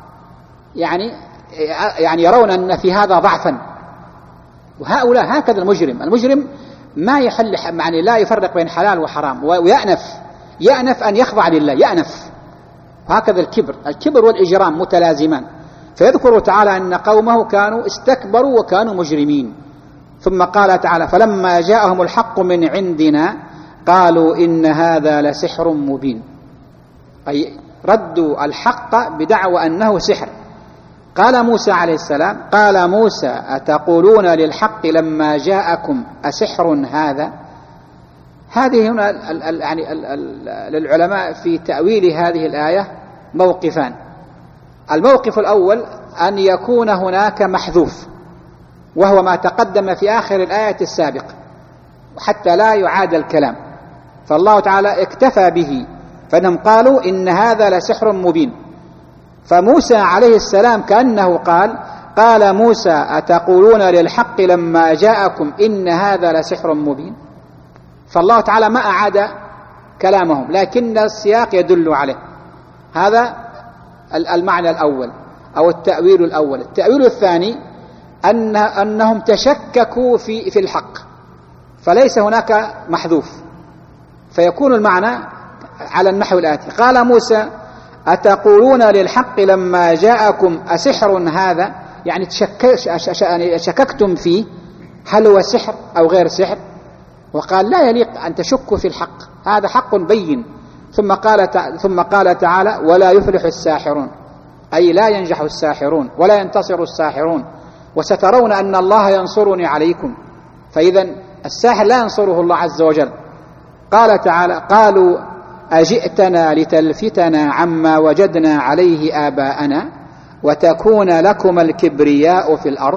S1: يعني يرون أن في هذا ضعفا. وهؤلاء هكذا المجرم ما يحل، يعني لا يفرق بين حلال وحرام، ويأنف أن يخضع لله، يأنف. وهكذا الكبر والإجرام متلازمان. فيذكر تعالى أن قومه كانوا استكبروا وكانوا مجرمين. ثم قال تعالى: فلما جاءهم الحق من عندنا قالوا إن هذا لسحر مبين، أي ردوا الحق بدعوى أنه سحر. قال موسى عليه السلام: قال موسى أتقولون للحق لما جاءكم أسحر هذا؟ هذه هنا يعني للعلماء في تأويل هذه الآية موقفان. الموقف الأول أن يكون هناك محذوف، وهو ما تقدم في آخر الآية السابقة، حتى لا يعاد الكلام، فالله تعالى اكتفى به، فإنهم قالوا إن هذا لسحر مبين. فموسى عليه السلام كأنه قال موسى أتقولون للحق لما جاءكم إن هذا لسحر مبين. فالله تعالى ما أعاد كلامهم، لكن السياق يدل عليه. هذا المعنى الأول أو التأويل الأول. التأويل الثاني أنهم تشككوا في الحق، فليس هناك محذوف، فيكون المعنى على النحو الآتي: قال موسى أتقولون للحق لما جاءكم أسحر هذا؟ يعني شككتم فيه، هل هو سحر أو غير سحر؟ وقال: لا يليق أن تشكوا في الحق، هذا حق بين. ثم قال تعالى: ولا يفلح الساحرون، أي لا ينجح الساحرون ولا ينتصر الساحرون، وسترون أن الله ينصرني عليكم. فإذا الساحر لا ينصره الله عز وجل. قال تعالى: قالوا أجئتنا لتلفتنا عما وجدنا عليه آباءنا وتكون لكم الكبرياء في الأرض.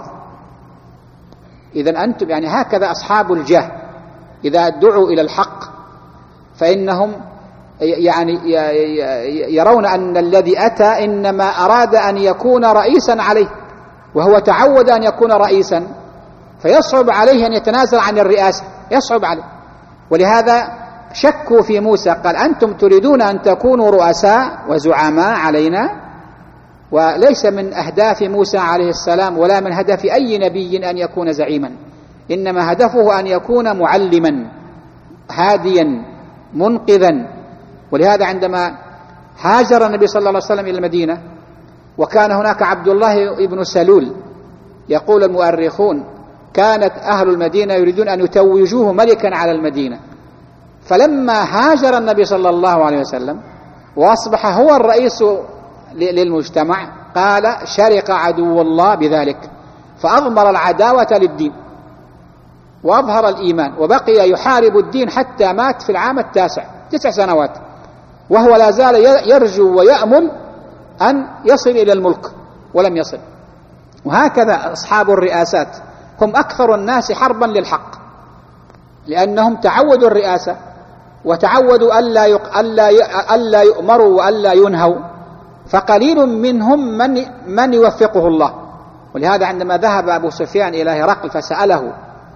S1: إذن أنتم يعني هكذا أصحاب الجهل إذا دعوا إلى الحق فإنهم يعني يرون أن الذي أتى إنما أراد أن يكون رئيسا عليه، وهو تعود أن يكون رئيسا، فيصعب عليه أن يتنازل عن الرئاسة، يصعب عليه. ولهذا شكوا في موسى، قال: أنتم تريدون أن تكونوا رؤساء وزعماء علينا. وليس من أهداف موسى عليه السلام ولا من هدف أي نبي أن يكون زعيما، إنما هدفه أن يكون معلما هاديا منقذا. ولهذا عندما هاجر النبي صلى الله عليه وسلم إلى المدينة وكان هناك عبد الله بن سلول، يقول المؤرخون كانت أهل المدينة يريدون أن يتوجوه ملكا على المدينة، فلما هاجر النبي صلى الله عليه وسلم وأصبح هو الرئيس للمجتمع قال: شرق عدو الله بذلك، فأضمر العداوة للدين وأظهر الإيمان، وبقي يحارب الدين حتى مات في العام 9 سنوات، وهو لا زال يرجو ويأمل أن يصل إلى الملك ولم يصل. وهكذا أصحاب الرئاسات هم أكثر الناس حربا للحق، لأنهم تعودوا الرئاسة وتعودوا ألا يؤمروا وألا ينهوا، فقليل منهم من يوفقه الله. ولهذا عندما ذهب أبو سفيان إلى هرقل فسأله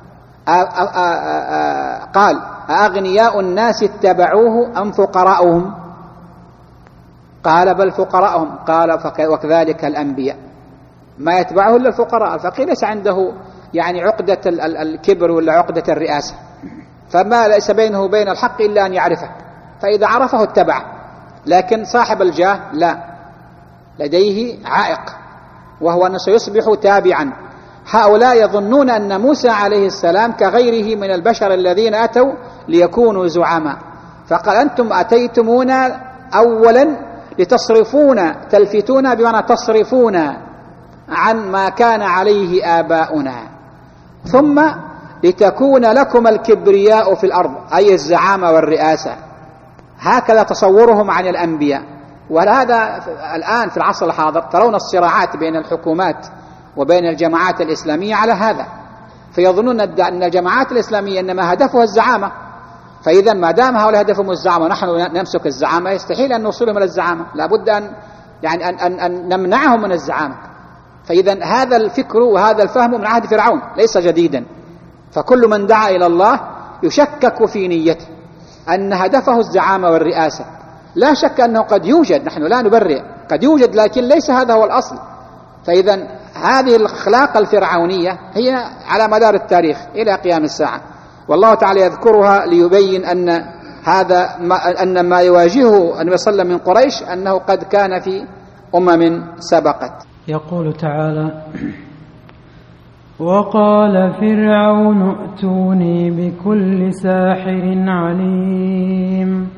S1: قال: أأغنياء الناس اتبعوه أم فقراؤهم؟ قال: بل فقراؤهم. قال: وكذلك الأنبياء ما يتبعه إلا الفقراء. الفقير ليس عنده يعني عقدة الكبر ولا عقدة الرئاسة، فما ليس بينه وبين الحق إلا أن يعرفه، فإذا عرفه اتبعه. لكن صاحب الجاه لا، لديه عائق، وهو أنه سيصبح تابعا. هؤلاء يظنون أن موسى عليه السلام كغيره من البشر الذين أتوا ليكونوا زعماء، فقال: أنتم أتيتمونا أولا لتصرفونا، تلفتونا بمعنى تصرفونا عن ما كان عليه آباؤنا، ثم لتكون لكم الكبرياء في الأرض، أي الزعامة والرئاسة. هكذا تصورهم عن الأنبياء. وهذا الآن في العصر الحاضر ترون الصراعات بين الحكومات وبين الجماعات الإسلامية على هذا، فيظنون أن الجماعات الإسلامية إنما هدفها الزعامة، فإذا ما دام هؤلاء هدفهم الزعامة ونحن نمسك الزعامة يستحيل أن نوصلهم إلى الزعامة، لابد أن نمنعهم من الزعامة. فإذا هذا الفكر وهذا الفهم من عهد فرعون ليس جديدا. فكل من دعا إلى الله يشكك في نيته أن هدفه الزعامة والرئاسة. لا شك أنه قد يوجد، نحن لا نبرئ، قد يوجد، لكن ليس هذا هو الأصل. فإذا هذه الأخلاق الفرعونية هي على مدار التاريخ إلى قيام الساعة، والله تعالى يذكرها ليبين أن ما يواجهه النبي صلى الله عليه وسلم من قريش أنه قد كان في سبقت.
S2: يقول تعالى: وقال فرعون ائتوني بكل ساحر عليم.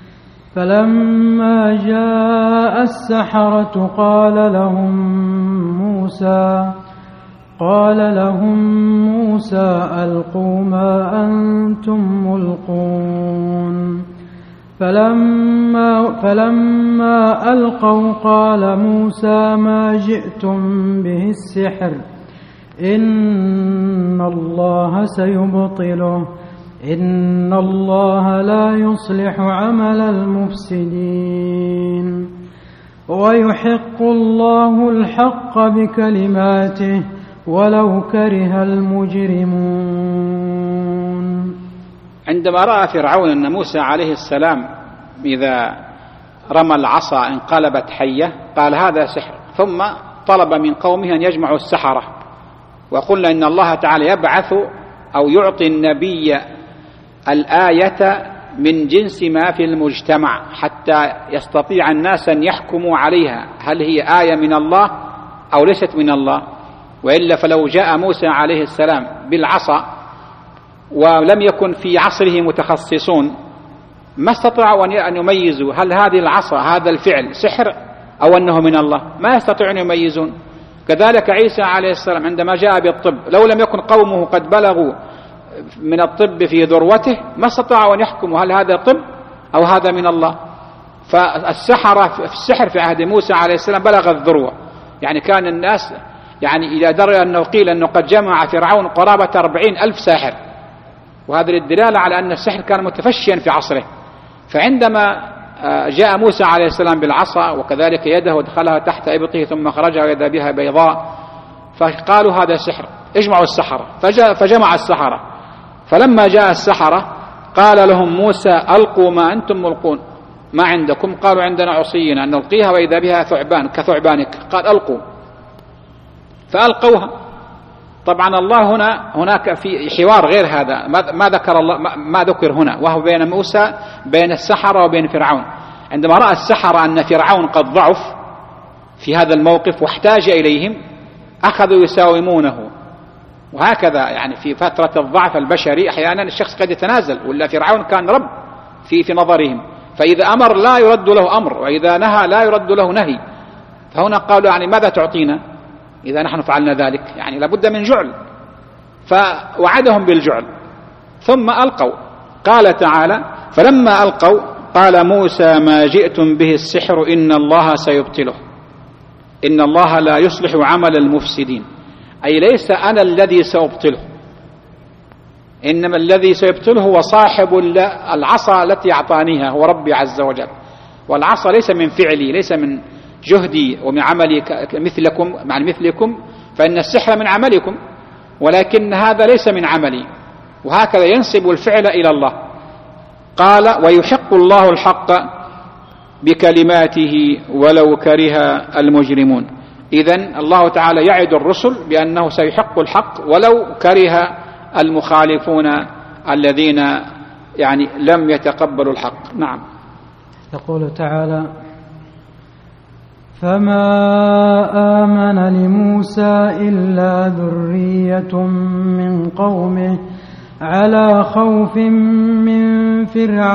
S2: فلما جاء السحرة قال لهم موسى ألقوا ما أنتم ملقون. فلما ألقوا قال موسى ما جئتم به السحر إن الله سيبطله إن الله لا يصلح عمل المفسدين ويحق الله الحق بكلماته ولو كره المجرمون.
S1: عندما رأى فرعون أن موسى عليه السلام إذا رمى العصا انقلبت حية قال هذا سحر، ثم طلب من قومه أن يجمعوا السحرة، وقلنا إن الله تعالى يبعث أو يعطي النبي الآية من جنس ما في المجتمع حتى يستطيع الناس أن يحكموا عليها هل هي آية من الله أو ليست من الله. وإلا فلو جاء موسى عليه السلام بالعصا ولم يكن في عصره متخصصون ما استطاعوا أن يميزوا هل هذه العصا هذا الفعل سحر أو أنه من الله، ما يستطيعون أن يميزون. كذلك عيسى عليه السلام عندما جاء بالطب لو لم يكن قومه قد بلغوا من الطب في ذروته ما استطاعوا أن يحكموا هل هذا طب أو هذا من الله. السحر في عهد موسى عليه السلام بلغ الذروة، يعني كان الناس يعني إلى درجة أنه قيل أنه قد جمع فرعون قرابة 40,000 ساحر، وهذا للدلالة على أن السحر كان متفشيا في عصره. فعندما جاء موسى عليه السلام بالعصا وكذلك يده ودخلها تحت إبطه ثم خرجها ويدا بها بيضاء فقالوا هذا سحر اجمعوا السحرة، فجمع السحرة. فلما جاء السحرة قال لهم موسى ألقوا ما أنتم ملقون، ما عندكم؟ قالوا عندنا عصينا أن نلقيها وإذا بها ثعبان كثعبانك. قال ألقوا، فألقوها. طبعا الله هناك في حوار غير هذا ما ذكر الله ما ذكر هنا، وهو بين موسى بين السحرة وبين فرعون. عندما رأى السحرة أن فرعون قد ضعف في هذا الموقف واحتاج إليهم أخذوا يساومونه. وهكذا يعني في فترة الضعف البشري أحيانا الشخص قد يتنازل، ولا فرعون كان رب في نظرهم، فإذا أمر لا يرد له أمر وإذا نهى لا يرد له نهي. فهنا قالوا يعني ماذا تعطينا إذا نحن فعلنا ذلك؟ يعني لابد من جعل، فوعدهم بالجعل ثم ألقوا. قال تعالى فلما ألقوا قال موسى ما جئتم به السحر إن الله سيبطله إن الله لا يصلح عمل المفسدين، أي ليس أنا الذي سأبطله، إنما الذي سيبطله هو صاحب العصا التي أعطانيها هو ربي عز وجل. والعصا ليس من فعلي، ليس من جهدي ومن عملي مثلكم، فإن السحر من عملكم، ولكن هذا ليس من عملي. وهكذا ينسب الفعل إلى الله. قال ويحق الله الحق بكلماته ولو كره المجرمون. إذن الله تعالى يعد الرسل بأنه سيحق الحق ولو كره المخالفون الذين يعني لم يتقبلوا الحق. نعم.
S2: يقول تعالى فما آمن لموسى إلا ذرية من قومه على خوف من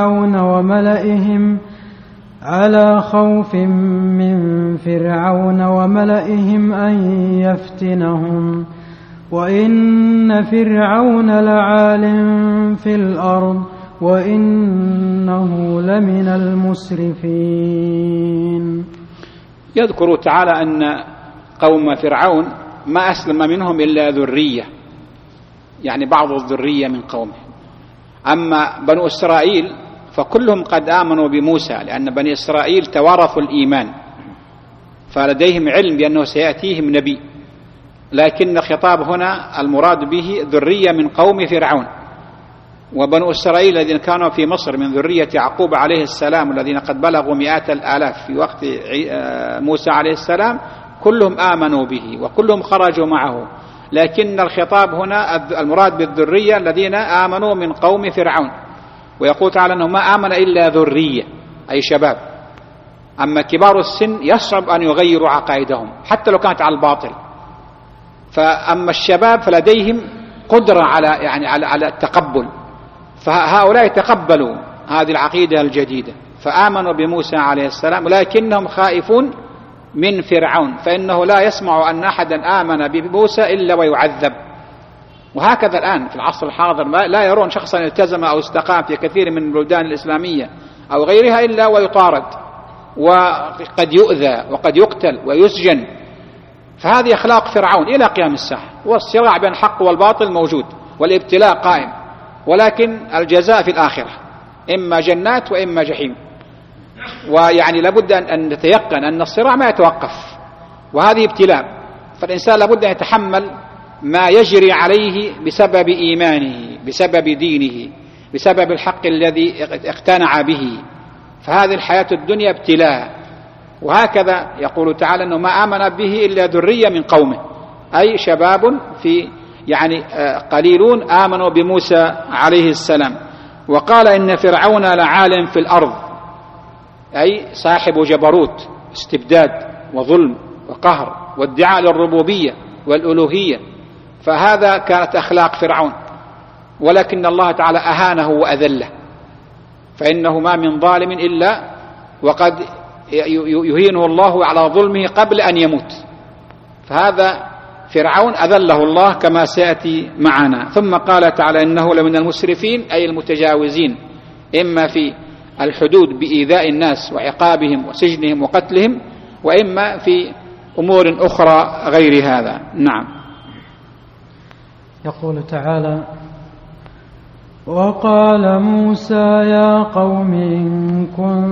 S2: فرعون وملئهم أن يفتنهم وإن فرعون لعال في الأرض وإنه لمن المسرفين.
S1: يذكر تعالى أن قوم فرعون ما أسلم منهم إلا ذرية، يعني بعض الذرية من قومه. أما بنو إسرائيل فكلهم قد آمنوا بموسى، لأن بني إسرائيل توارثوا الإيمان، فلديهم علم بأنه سيأتيهم نبي، لكن الخطاب هنا المراد به ذرية من قوم فرعون. وبنو إسرائيل الذين كانوا في مصر من ذرية يعقوب عليه السلام الذين قد بلغوا مئات الآلاف في وقت موسى عليه السلام كلهم آمنوا به وكلهم خرجوا معه، لكن الخطاب هنا المراد بالذرية الذين آمنوا من قوم فرعون. ويقول تعالى أنه ما آمن إلا ذرية أي شباب، أما كبار السن يصعب أن يغيروا عقائدهم حتى لو كانت على الباطل. فأما الشباب فلديهم قدرة على التقبل، فهؤلاء تقبلوا هذه العقيدة الجديدة فآمنوا بموسى عليه السلام، ولكنهم خائفون من فرعون، فإنه لا يسمع أن أحدا آمن بموسى إلا ويعذب. وهكذا الآن في العصر الحاضر لا يرون شخصا التزم أو استقام في كثير من البلدان الإسلامية أو غيرها إلا ويطارد وقد يؤذى وقد يقتل ويسجن. فهذه أخلاق فرعون إلى قيام الساعة، والصراع بين الحق والباطل موجود والابتلاء قائم، ولكن الجزاء في الآخرة إما جنات وإما جحيم. ويعني لابد أن نتيقن أن الصراع ما يتوقف، وهذه ابتلاء، فالإنسان لابد أن يتحمل ما يجري عليه بسبب إيمانه بسبب دينه بسبب الحق الذي اقتنع به. فهذه الحياة الدنيا ابتلاء. وهكذا يقول تعالى أنه ما آمن به إلا ذرية من قومه، أي شباب في قليلون آمنوا بموسى عليه السلام. وقال إن فرعون لعالم في الأرض، أي صاحب جبروت استبداد وظلم وقهر وادعاء للربوبية والألوهية. فهذا كانت أخلاق فرعون، ولكن الله تعالى أهانه وأذله، فإنه ما من ظالم إلا وقد يهينه الله على ظلمه قبل أن يموت. فهذا فرعون أذله الله كما سيأتي معنا. ثم قال تعالى إنه لمن المسرفين، أي المتجاوزين، إما في الحدود بإيذاء الناس وعقابهم وسجنهم وقتلهم، وإما في أمور أخرى غير هذا. نعم.
S2: يقول تعالى: وقال موسى يا قوم إن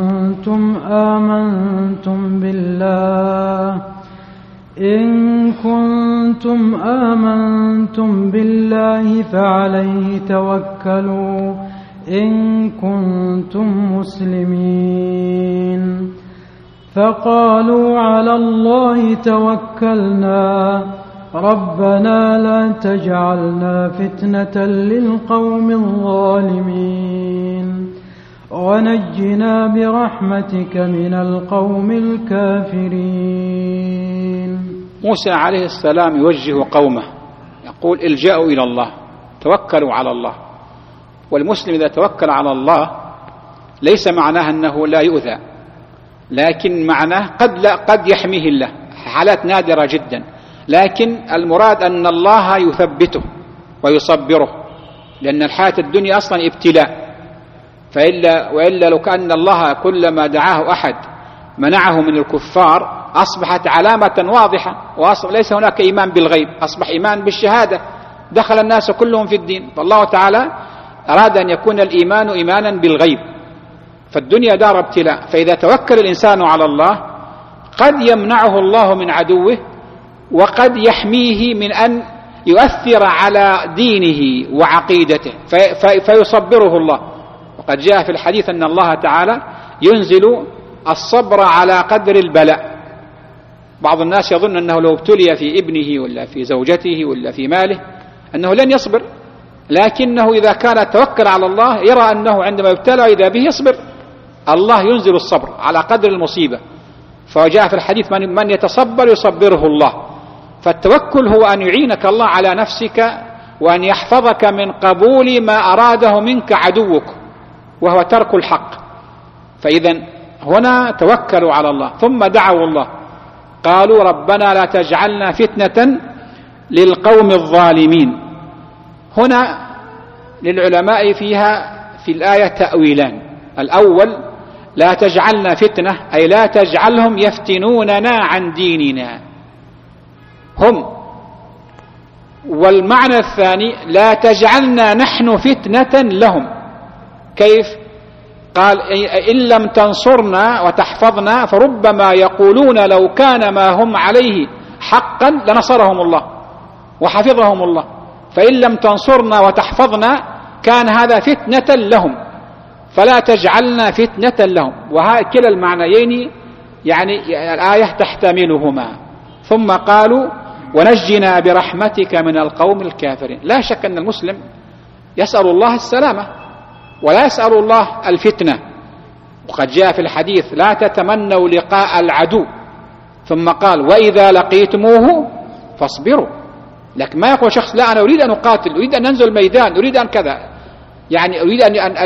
S2: كنتم آمنتم بالله فعليه توكلوا إن كنتم مسلمين. فقالوا على الله توكلنا ربنا لا تجعلنا فتنة للقوم الظالمين ونجنا برحمتك من القوم الكافرين.
S1: موسى عليه السلام يوجه قومه يقول: الجأوا إلى الله، توكلوا على الله. والمسلم إذا توكل على الله ليس معناه أنه لا يؤذى، لكن معناه قد يحميه الله، حالات نادرة جدا، لكن المراد أن الله يثبته ويصبره، لأن الحياة الدنيا أصلا ابتلاء. وإلا لو كأن الله كلما دعاه أحد منعه من الكفار أصبحت علامة واضحة، وليس هناك إيمان بالغيب، أصبح إيمان بالشهادة، دخل الناس كلهم في الدين. فالله تعالى أراد أن يكون الإيمان إيمانا بالغيب، فالدنيا دار ابتلاء. فإذا توكل الإنسان على الله قد يمنعه الله من عدوه، وقد يحميه من أن يؤثر على دينه وعقيدته فيصبره الله. وقد جاء في الحديث أن الله تعالى ينزل الصبر على قدر البلاء. بعض الناس يظن أنه لو ابتلي في ابنه ولا في زوجته ولا في ماله أنه لن يصبر، لكنه إذا كان توكل على الله يرى أنه عندما يبتلى إذا به يصبر. الله ينزل الصبر على قدر المصيبة. فجاء في الحديث من يتصبر يصبره الله. فالتوكل هو أن يعينك الله على نفسك، وأن يحفظك من قبول ما أراده منك عدوك، وهو ترك الحق. فإذا هنا توكلوا على الله، ثم دعوا الله قالوا ربنا لا تجعلنا فتنة للقوم الظالمين. هنا للعلماء فيها في الآية تأويلان: الأول لا تجعلنا فتنة، أي لا تجعلهم يفتنوننا عن ديننا هم. والمعنى الثاني لا تجعلنا نحن فتنة لهم. كيف؟ قال إن لم تنصرنا وتحفظنا فربما يقولون لو كان ما هم عليه حقا لنصرهم الله. وحفظهم الله، فإن لم تنصرنا وتحفظنا كان هذا فتنة لهم، فلا تجعلنا فتنة لهم. وكلا المعنيين يعني الآية تحتملهما. ثم قالوا ونجنا برحمتك من القوم الكافرين. لا شك أن المسلم يسأل الله السلامة ولا يسأل الله الفتنة. وقد جاء في الحديث لا تتمنوا لقاء العدو، ثم قال وإذا لقيتموه فاصبروا. لكن ما يقول شخص لا أنا أريد أن أقاتل، أريد أن ننزل الميدان، أريد أن كذا، يعني أريد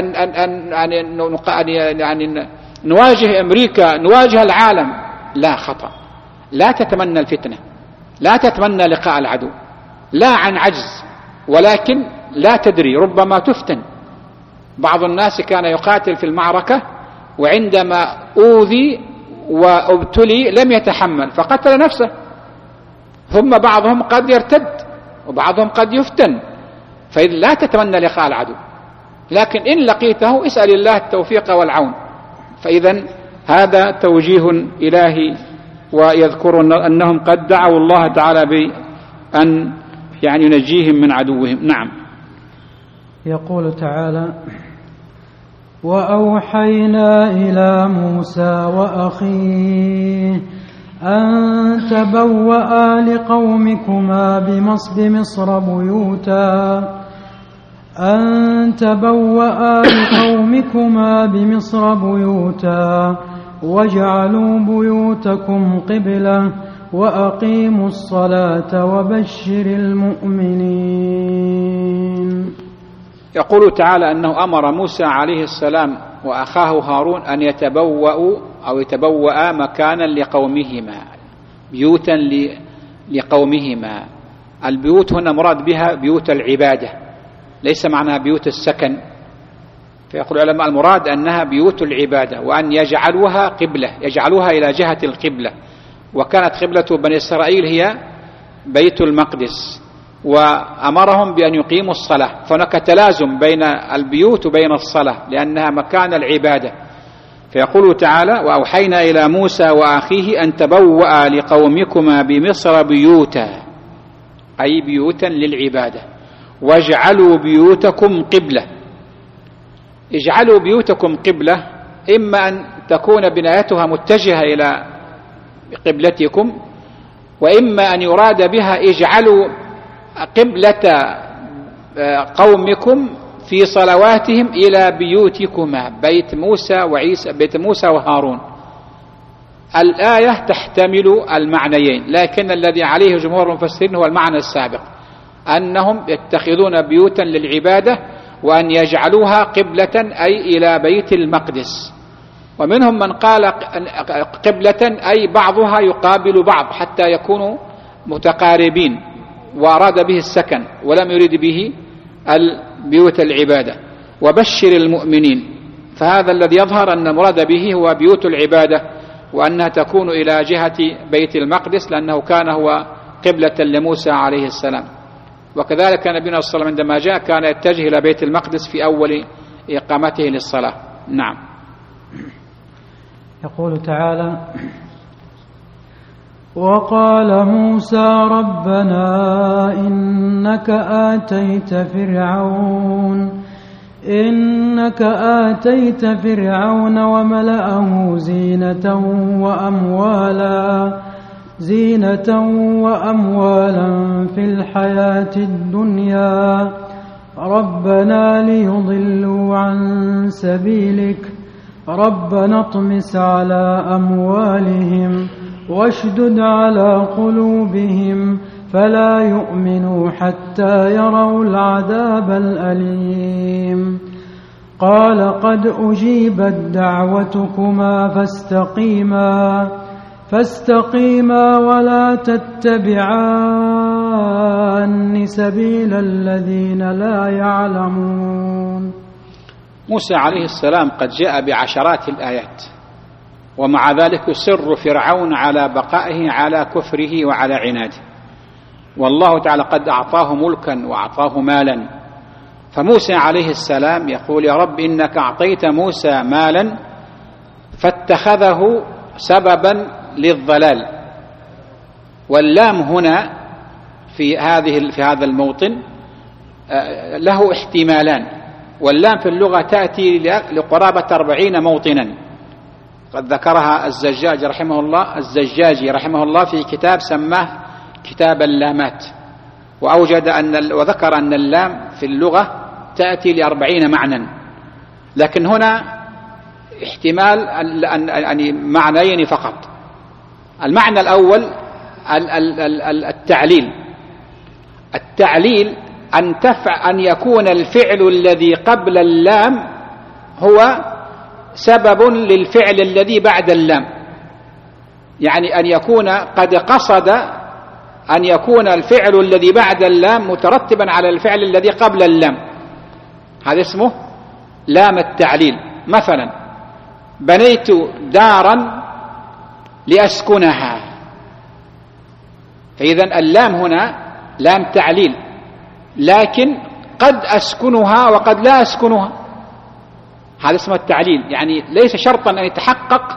S1: أن نواجه أمريكا، نواجه العالم. لا، خطأ. لا تتمنى الفتنة، لا تتمنى لقاء العدو، لا عن عجز، ولكن لا تدري، ربما تفتن. بعض الناس كان يقاتل في المعركة وعندما أوذي وابتلي لم يتحمل فقتل نفسه، ثم بعضهم قد يرتد وبعضهم قد يفتن. فإذا لا تتمنى لقاء العدو، لكن إن لقيته اسأل الله التوفيق والعون. فإذا هذا توجيه إلهي. ويذكرون أنهم قد دعوا الله تعالى بأن يعني ينجيهم من عدوهم. نعم.
S2: يقول تعالى وأوحينا إلى موسى وأخيه أن تبوأ لقومكما بمصر بيوتا واجعلوا بيوتكم قبلة وأقيموا الصلاة وبشر المؤمنين.
S1: يقول تعالى أنه أمر موسى عليه السلام وأخاه هارون أن يتبوأ مكانا لقومهما، بيوتا لقومهما. البيوت هنا مراد بها بيوت العبادة، ليس معناها بيوت السكن. فيقول العلماء المراد أنها بيوت العبادة، وأن يجعلوها قبلة، يجعلوها إلى جهة القبلة. وكانت قبلة بني إسرائيل هي بيت المقدس، وأمرهم بأن يقيموا الصلاة. فهناك تلازم بين البيوت وبين الصلاة لأنها مكان العبادة. فيقول تعالى وأوحينا إلى موسى وأخيه أن تبوأ لقومكما بمصر بيوتا، أي بيوتا للعبادة. واجعلوا بيوتكم قبلة. اجعلوا بيوتكم قبلة، إما أن تكون بنايتها متجهة إلى قبلتكم، وإما أن يراد بها اجعلوا قبلة قومكم في صلواتهم إلى بيوتكما، بيت موسى وهارون. الآية تحتمل المعنيين، لكن الذي عليه جمهور المفسرين هو المعنى السابق، أنهم يتخذون بيوتا للعبادة وأن يجعلوها قبلة أي إلى بيت المقدس. ومنهم من قال قبلة أي بعضها يقابل بعض حتى يكونوا متقاربين، وأراد به السكن ولم يريد به البيوت العبادة. وبشر المؤمنين، فهذا الذي يظهر أن المراد به هو بيوت العبادة، وأنها تكون إلى جهة بيت المقدس لأنه كان هو قبلة لموسى عليه السلام. وكذلك نبينا صلى الله عليه وسلم عندما جاء كان يتجه إلى بيت المقدس في أول إقامته للصلاة. نعم.
S2: يقول تعالى وقال موسى ربنا إنك آتيت فرعون وملأه زينة وأموالا في الحياة الدنيا ربنا ليضلوا عن سبيلك ربنا اطمس على أموالهم واشدد على قلوبهم فلا يؤمنوا حتى يروا العذاب الأليم. قال قد أجيبت دعوتكما فاستقيما ولا تتبعان سبيل الذين لا يعلمون.
S1: موسى عليه السلام قد جاء بعشرات الآيات، ومع ذلك يصر فرعون على بقائه على كفره وعلى عناده، والله تعالى قد أعطاه ملكا وأعطاه مالا. فموسى عليه السلام يقول يا رب إنك أعطيت موسى مالا فاتخذه سببا للضلال. واللام هنا في هذا الموطن له احتمالان، واللام في اللغة تأتي لقرابة 40 موطنا، قد ذكرها الزجاجي رحمه الله في كتاب سماه كتاب اللامات، وذكر أن اللام في اللغة تأتي ل40 معنى، لكن هنا احتمال أن معنيين فقط. المعنى الأول التعليل أن يكون الفعل الذي قبل اللام هو سبب للفعل الذي بعد اللام، يعني أن يكون قد قصد أن يكون الفعل الذي بعد اللام مترتبا على الفعل الذي قبل اللام، هذا اسمه لام التعليل. مثلا بنيت دارا لأسكنها، فإذا اللام هنا لام تعليل، لكن قد أسكنها وقد لا أسكنها، هذا اسمه التعليل، يعني ليس شرطا أن يتحقق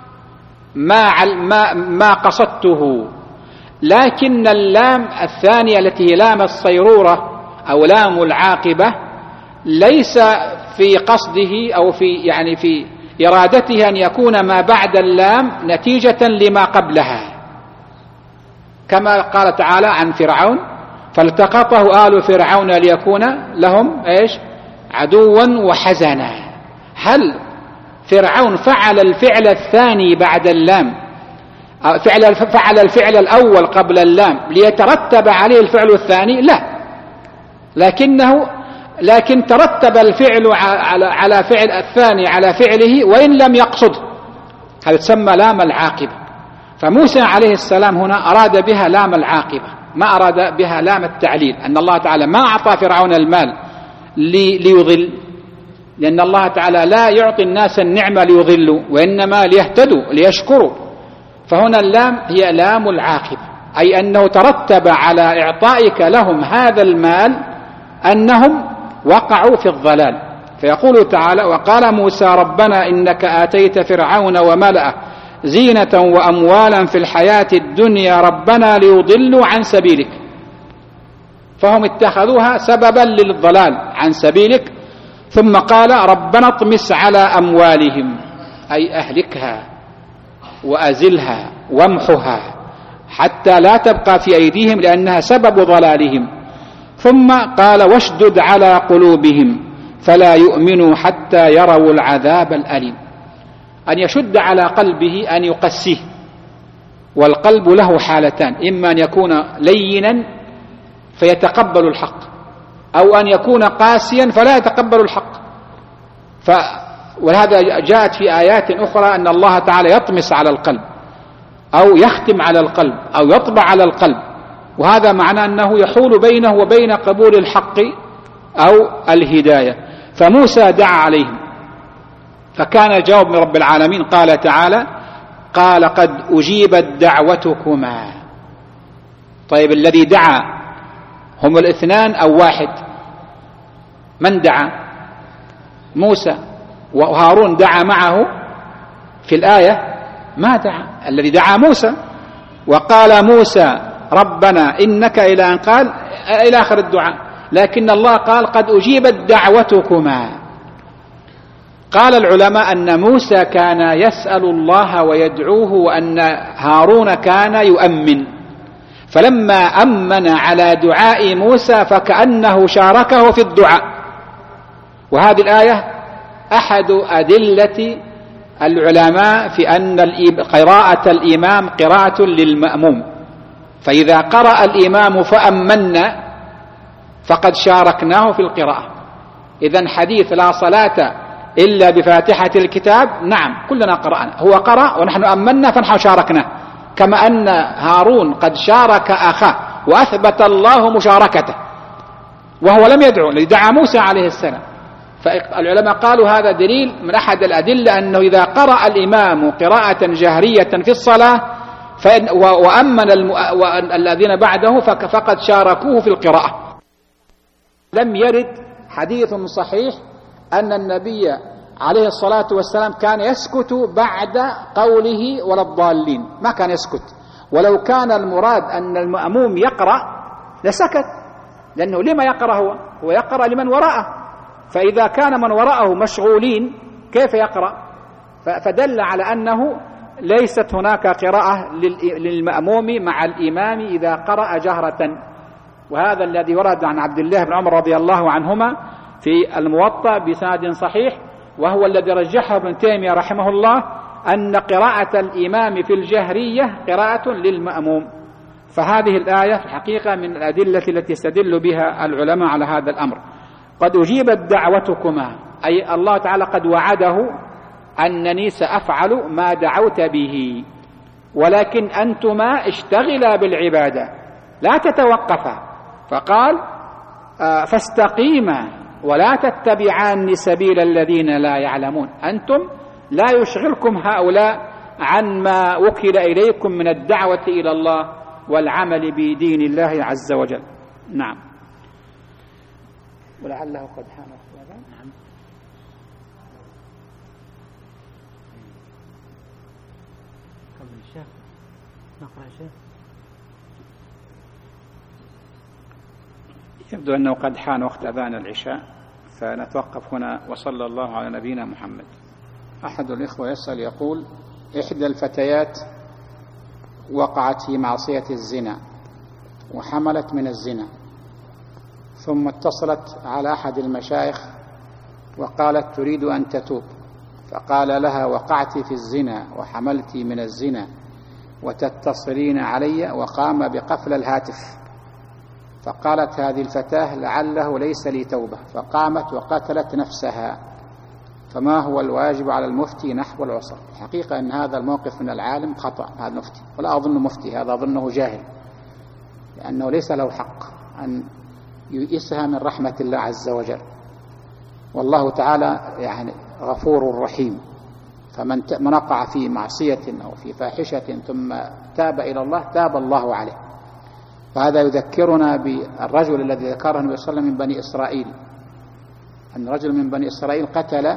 S1: ما قصدته، لكن اللام الثانية التي هي لام الصيرورة أو لام العاقبة ليس في قصده أو في إرادته أن يكون ما بعد اللام نتيجة لما قبلها، كما قال تعالى عن فرعون فالتقطه آل فرعون ليكون لهم عدوا وحزنا. هل فرعون فعل الفعل الثاني بعد اللام، فعل الفعل الأول قبل اللام ليترتب عليه الفعل الثاني؟ لا، لكن ترتب الفعل على فعل الثاني على فعله وإن لم يقصد، هذا تسمى لام العاقبة. فموسى عليه السلام هنا أراد بها لام العاقبة، ما أراد بها لام التعليل، أن الله تعالى ما أعطى فرعون المال ليضل، لأن الله تعالى لا يعطي الناس النعمة ليضلوا، وإنما ليهتدوا ليشكروا. فهنا اللام هي لام العاقبة، أي أنه ترتب على إعطائك لهم هذا المال أنهم وقعوا في الضلال. فيقول تعالى وقال موسى ربنا إنك آتيت فرعون وملأه زينة وأموالا في الحياة الدنيا ربنا ليضلوا عن سبيلك، فهم اتخذوها سببا للضلال عن سبيلك. ثم قال ربنا اطمس على أموالهم، أي أهلكها وأزلها وامحها حتى لا تبقى في أيديهم لأنها سبب ضلالهم. ثم قال واشدد على قلوبهم فلا يؤمنوا حتى يروا العذاب الأليم. أن يشد على قلبه أن يقسيه، والقلب له حالتان، إما أن يكون لينا فيتقبل الحق، أو أن يكون قاسيا فلا يتقبل الحق. ولهذا جاءت في آيات أخرى أن الله تعالى يطمس على القلب أو يختم على القلب أو يطبع على القلب، وهذا معناه أنه يحول بينه وبين قبول الحق أو الهداية. فموسى دعا عليهم، فكان الجواب من رب العالمين قال تعالى قال قد أجيبت دعوتكما. طيب الذي دعا هم الاثنان أو واحد؟ من دعا؟ موسى، وهارون دعا معه في الآية ما دعا، الذي دعا موسى. وقال موسى ربنا إنك إلى أن قال إلى آخر الدعاء، لكن الله قال قد أجيبت دعوتكما. قال العلماء أن موسى كان يسأل الله ويدعوه، وأن هارون كان يؤمن، فلما أمن على دعاء موسى فكأنه شاركه في الدعاء. وهذه الآية أحد أدلة العلماء في أن قراءة الإمام قراءة للمأموم، فإذا قرأ الإمام فأمنا فقد شاركناه في القراءة. إذن حديث لا صلاة إلا بفاتحة الكتاب، نعم كلنا قرأنا، هو قرأ ونحن أمنا فنحن شاركناه، كما أن هارون قد شارك أخاه وأثبت الله مشاركته وهو لم يدعو، دعا موسى عليه السلام. فالعلماء قالوا هذا دليل من أحد الأدلة أنه إذا قرأ الإمام قراءة جهرية في الصلاة وأمن الذين بعده فقد شاركوه في القراءة. لم يرد حديث صحيح أن النبي عليه الصلاة والسلام كان يسكت بعد قوله ولا الضالين، ما كان يسكت. ولو كان المراد أن المأموم يقرأ لسكت، لأنه لما يقرأ؟ هو يقرأ لمن وراءه، فإذا كان من وراءه مشغولين كيف يقرأ؟ فدل على أنه ليست هناك قراءة للمأموم مع الإمام إذا قرأ جهرة. وهذا الذي ورد عن عبد الله بن عمر رضي الله عنهما في الموطأ بسند صحيح، وهو الذي رجحه ابن تيمية رحمه الله، أن قراءة الإمام في الجهرية قراءة للمأموم. فهذه الآية في الحقيقة من الأدلة التي يستدل بها العلماء على هذا الأمر. قد أجيبت دعوتكما، أي الله تعالى قد وعده أنني سأفعل ما دعوت به، ولكن أنتما اشتغلا بالعبادة لا تتوقفا. فقال فاستقيما ولا تتبعان سبيل الذين لا يعلمون. أنتم لا يشغلكم هؤلاء عن ما وكل إليكم من الدعوة إلى الله والعمل بدين الله عز وجل. نعم. ولعله قد حان وقت. نعم.
S2: قبل الشيخ نقرأ شيء.
S1: يبدو أنه قد حان وقت أذان العشاء، فنتوقف هنا. وصلى الله على نبينا محمد. أحد الإخوة يسأل يقول: إحدى الفتيات وقعت في معصية الزنا وحملت من الزنا، ثم اتصلت على أحد المشايخ وقالت تريد أن تتوب، فقال لها: وقعت في الزنا وحملت من الزنا وتتصلين علي، وقام بقفل الهاتف. فقالت هذه الفتاة: لعله ليس لي توبة، فقامت وقتلت نفسها، فما هو الواجب على المفتي نحو العصر؟ الحقيقة أن هذا الموقف من العالم خطأ، هذا المفتي، ولا أظن مفتي، هذا أظنه جاهل، لأنه ليس له حق أن يئسها من رحمة الله عز وجل. والله تعالى يعني غفور رحيم، فمن وقع في معصية أو في فاحشة ثم تاب إلى الله تاب الله عليه. وهذا يذكرنا بالرجل الذي ذكره النبي صلى الله عليه وسلم من بني إسرائيل، أن رجل من بني إسرائيل قتل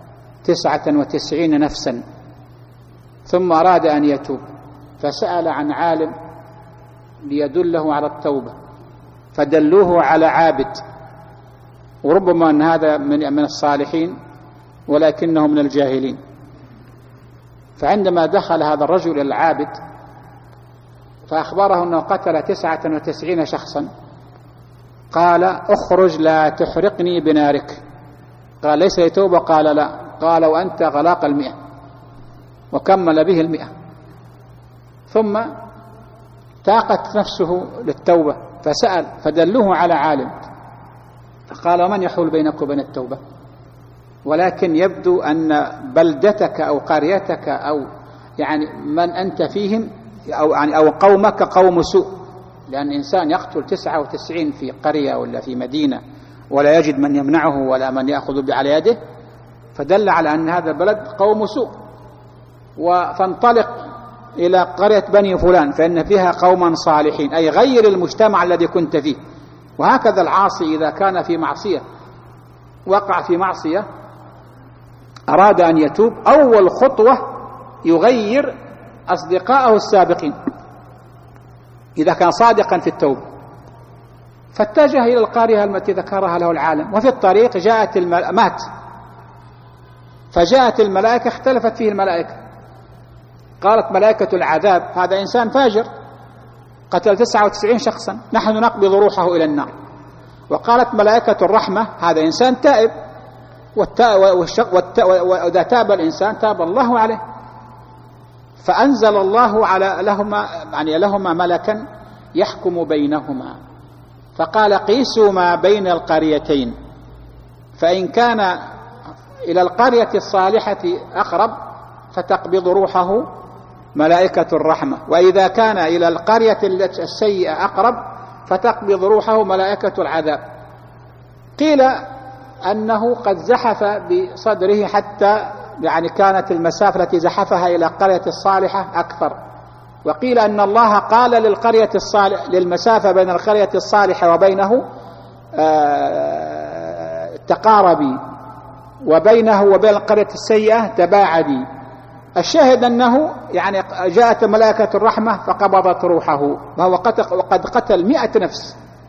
S1: 99 نفسا ثم أراد أن يتوب، فسأل عن عالم ليدله على التوبة، فدلوه على عابد، وربما أن هذا من الصالحين ولكنه من الجاهلين. فعندما دخل هذا الرجل العابد فأخبره أنه قتل 99 شخصا، قال: اخرج لا تحرقني بنارك. قال: ليس لي توبة؟ قال: لا. قال: وأنت غلاق 100، وكمل به 100. ثم تاقت نفسه للتوبة فسأل، فدلوه على عالم، فقال: ومن يحول بينك وبين التوبة؟ ولكن يبدو أن بلدتك أو قريتك أو يعني من أنت فيهم أو قومك قوم سوء، لأن إنسان يقتل 99 في قرية ولا في مدينة ولا يجد من يمنعه ولا من يأخذ على يده، فدل على أن هذا البلد قوم سوء. فانطلق إلى قرية بني فلان فإن فيها قوما صالحين، أي غير المجتمع الذي كنت فيه. وهكذا العاصي إذا كان في معصية، وقع في معصية، أراد أن يتوب، أول خطوة يغير أصدقائه السابقين إذا كان صادقا في التوبة، فاتجه إلى القرية التي ذكرها له العالم. وفي الطريق جاءت مات، فجاءت الملائكة، اختلفت فيه الملائكة. قالت ملائكة العذاب: هذا إنسان فاجر قتل 99 شخصا، نحن نقبض روحه إلى النار. وقالت ملائكة الرحمة: هذا إنسان تائب، وإذا تاب الإنسان تاب الله عليه. فأنزل الله لهما ملكا يحكم بينهما، فقال: قيسوا ما بين القريتين، فإن كان إلى القرية الصالحة أقرب فتقبض روحه ملائكة الرحمة، وإذا كان إلى القرية السيئة أقرب فتقبض روحه ملائكة العذاب. قيل أنه قد زحف بصدره حتى يعني كانت المسافة التي زحفها إلى القرية الصالحة أكثر. وقيل أن الله قال للقرية الصالحة، للمسافة بين القرية الصالحة وبينه تقاربي، وبينه وبين القرية السيئة تباعدي. الشاهد أنه يعني جاءت ملائكة الرحمة فقبضت روحه، وهو قد قتل 100 نفس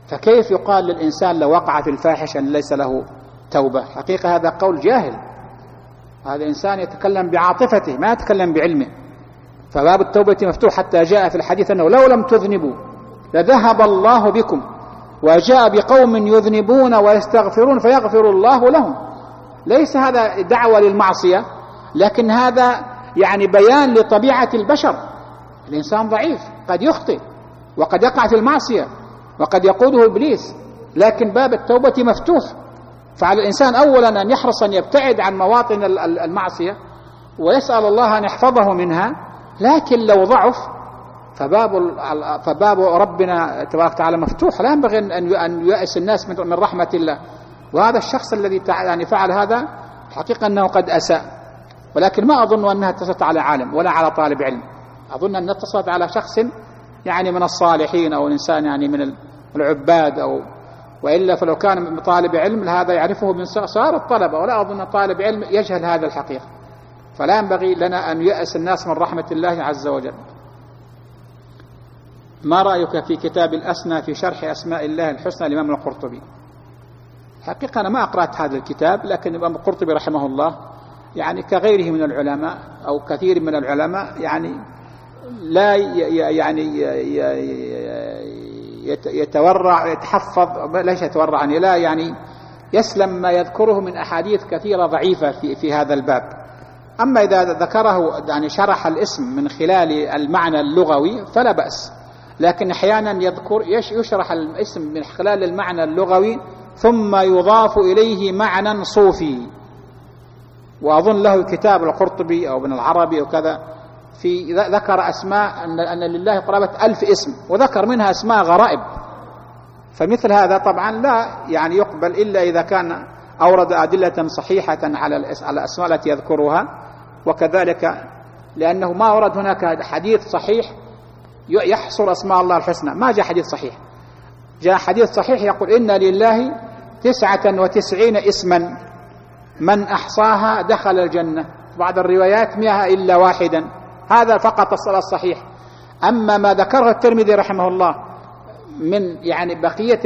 S1: فكيف يقال للإنسان لو وقع في الفاحشة أن ليس له توبة؟ حقيقة هذا قول جاهل، هذا إنسان يتكلم بعاطفته ما يتكلم بعلمه. فباب التوبة مفتوح، حتى جاء في الحديث أنه لو لم تذنبوا لذهب الله بكم وجاء بقوم يذنبون ويستغفرون فيغفر الله لهم. ليس هذا دعوة للمعصية، لكن هذا يعني بيان لطبيعة البشر. الإنسان ضعيف، قد يخطئ وقد يقع في المعصية وقد يقوده إبليس، لكن باب التوبة مفتوح. فعلى الإنسان أولا أن يحرص أن يبتعد عن مواطن المعصية ويسأل الله أن يحفظه منها. لكن لو ضعف فباب ربنا تبارك وتعالى مفتوح، لا ينبغي أن ييأس الناس من رحمة الله. وهذا الشخص الذي يعني فعل هذا حقيقة أنه قد أساء، ولكن ما أظن أنها اتصلت على عالم ولا على طالب علم، أظن أنها اتصلت على شخص يعني من الصالحين أو إنسان يعني من العباد، وإلا فلو كان طالب علم هذا يعرفه من صغار الطلبة، ولا أظن طالب علم يجهل هذا الحقيقة. فلا ينبغي لنا أن ييأس الناس من رحمة الله عز وجل. ما رأيك في كتاب الأسنى في شرح أسماء الله الحسنى للإمام القرطبي؟ حقيقة أنا ما قرأت هذا الكتاب، لكن الإمام القرطبي رحمه الله يعني كغيره من العلماء أو كثير من العلماء يعني لا يعني يتورع يتحفظ، ليس يتورع يعني لا يعني يسلم ما يذكره من أحاديث كثيرة ضعيفة في هذا الباب. أما إذا ذكره يعني شرح الاسم من خلال المعنى اللغوي فلا بأس، لكن أحيانا يشرح الاسم من خلال المعنى اللغوي ثم يضاف إليه معنى صوفي. وأظن له كتاب القرطبي أو ابن العربي وكذا في ذكر أسماء أن لله قرابة 1000 اسم، وذكر منها أسماء غرائب. فمثل هذا طبعا لا يعني يقبل إلا إذا كان أورد أدلة صحيحة على الأسماء التي يذكرها. وكذلك لأنه ما ورد هناك حديث صحيح يحصر أسماء الله الحسنى، ما جاء حديث صحيح. جاء حديث صحيح يقول إن لله 99 اسما من أحصاها دخل الجنة، بعض الروايات 100 إلا واحدا. هذا فقط الصحيح. أما ما ذكره الترمذي رحمه الله من يعني بقية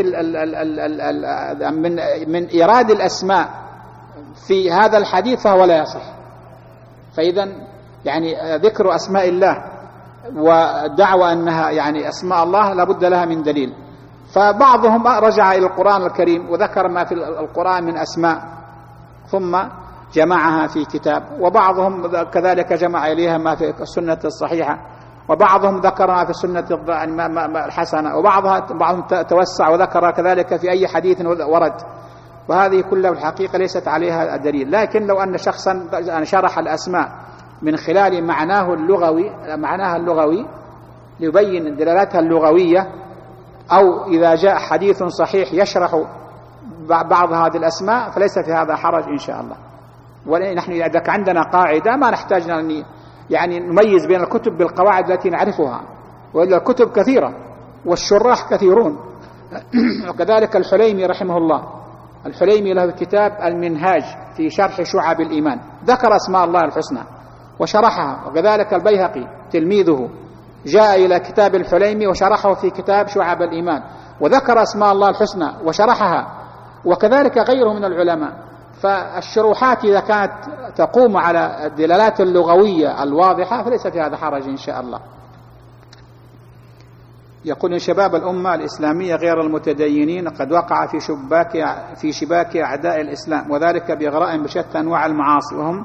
S1: من إيراد الأسماء في هذا الحديث فهو لا يصح. فإذا يعني ذكر أسماء الله ودعوى أنها يعني أسماء الله لابد لها من دليل. فبعضهم رجع إلى القرآن الكريم وذكر ما في القرآن من أسماء ثم جمعها في كتاب، وبعضهم كذلك جمع إليها ما في السنة الصحيحة، وبعضهم ذكر ما في السنة الحسنة، وبعضهم توسع وذكر كذلك في أي حديث ورد. وهذه كلها الحقيقة ليست عليها دليل. لكن لو أن شخصا شرح الأسماء من خلال معناها اللغوي ليبين دلالاتها اللغوية، أو إذا جاء حديث صحيح يشرح بعض هذه الأسماء فليس في هذا حرج إن شاء الله. ونحن إذا عندنا قاعدة ما نحتاج أن يعني نميز بين الكتب بالقواعد التي نعرفها، وإلا الكتب كثيرة والشراح كثيرون. وكذلك الحليمي رحمه الله، الحليمي له كتاب المنهاج في شرح شعب الإيمان، ذكر أسماء الله الحسنى وشرحها. وكذلك البيهقي تلميذه جاء إلى كتاب الحليمي وشرحه في كتاب شعب الإيمان وذكر أسماء الله الحسنى وشرحها، وكذلك غيره من العلماء. فالشروحات إذا كانت تقوم على الدلالات اللغوية الواضحة فليس في هذا حرج إن شاء الله. يقول إن شباب الأمة الإسلامية غير المتدينين قد وقع في شباك أعداء الإسلام، وذلك بإغراء بشتى أنواع المعاصي، وهم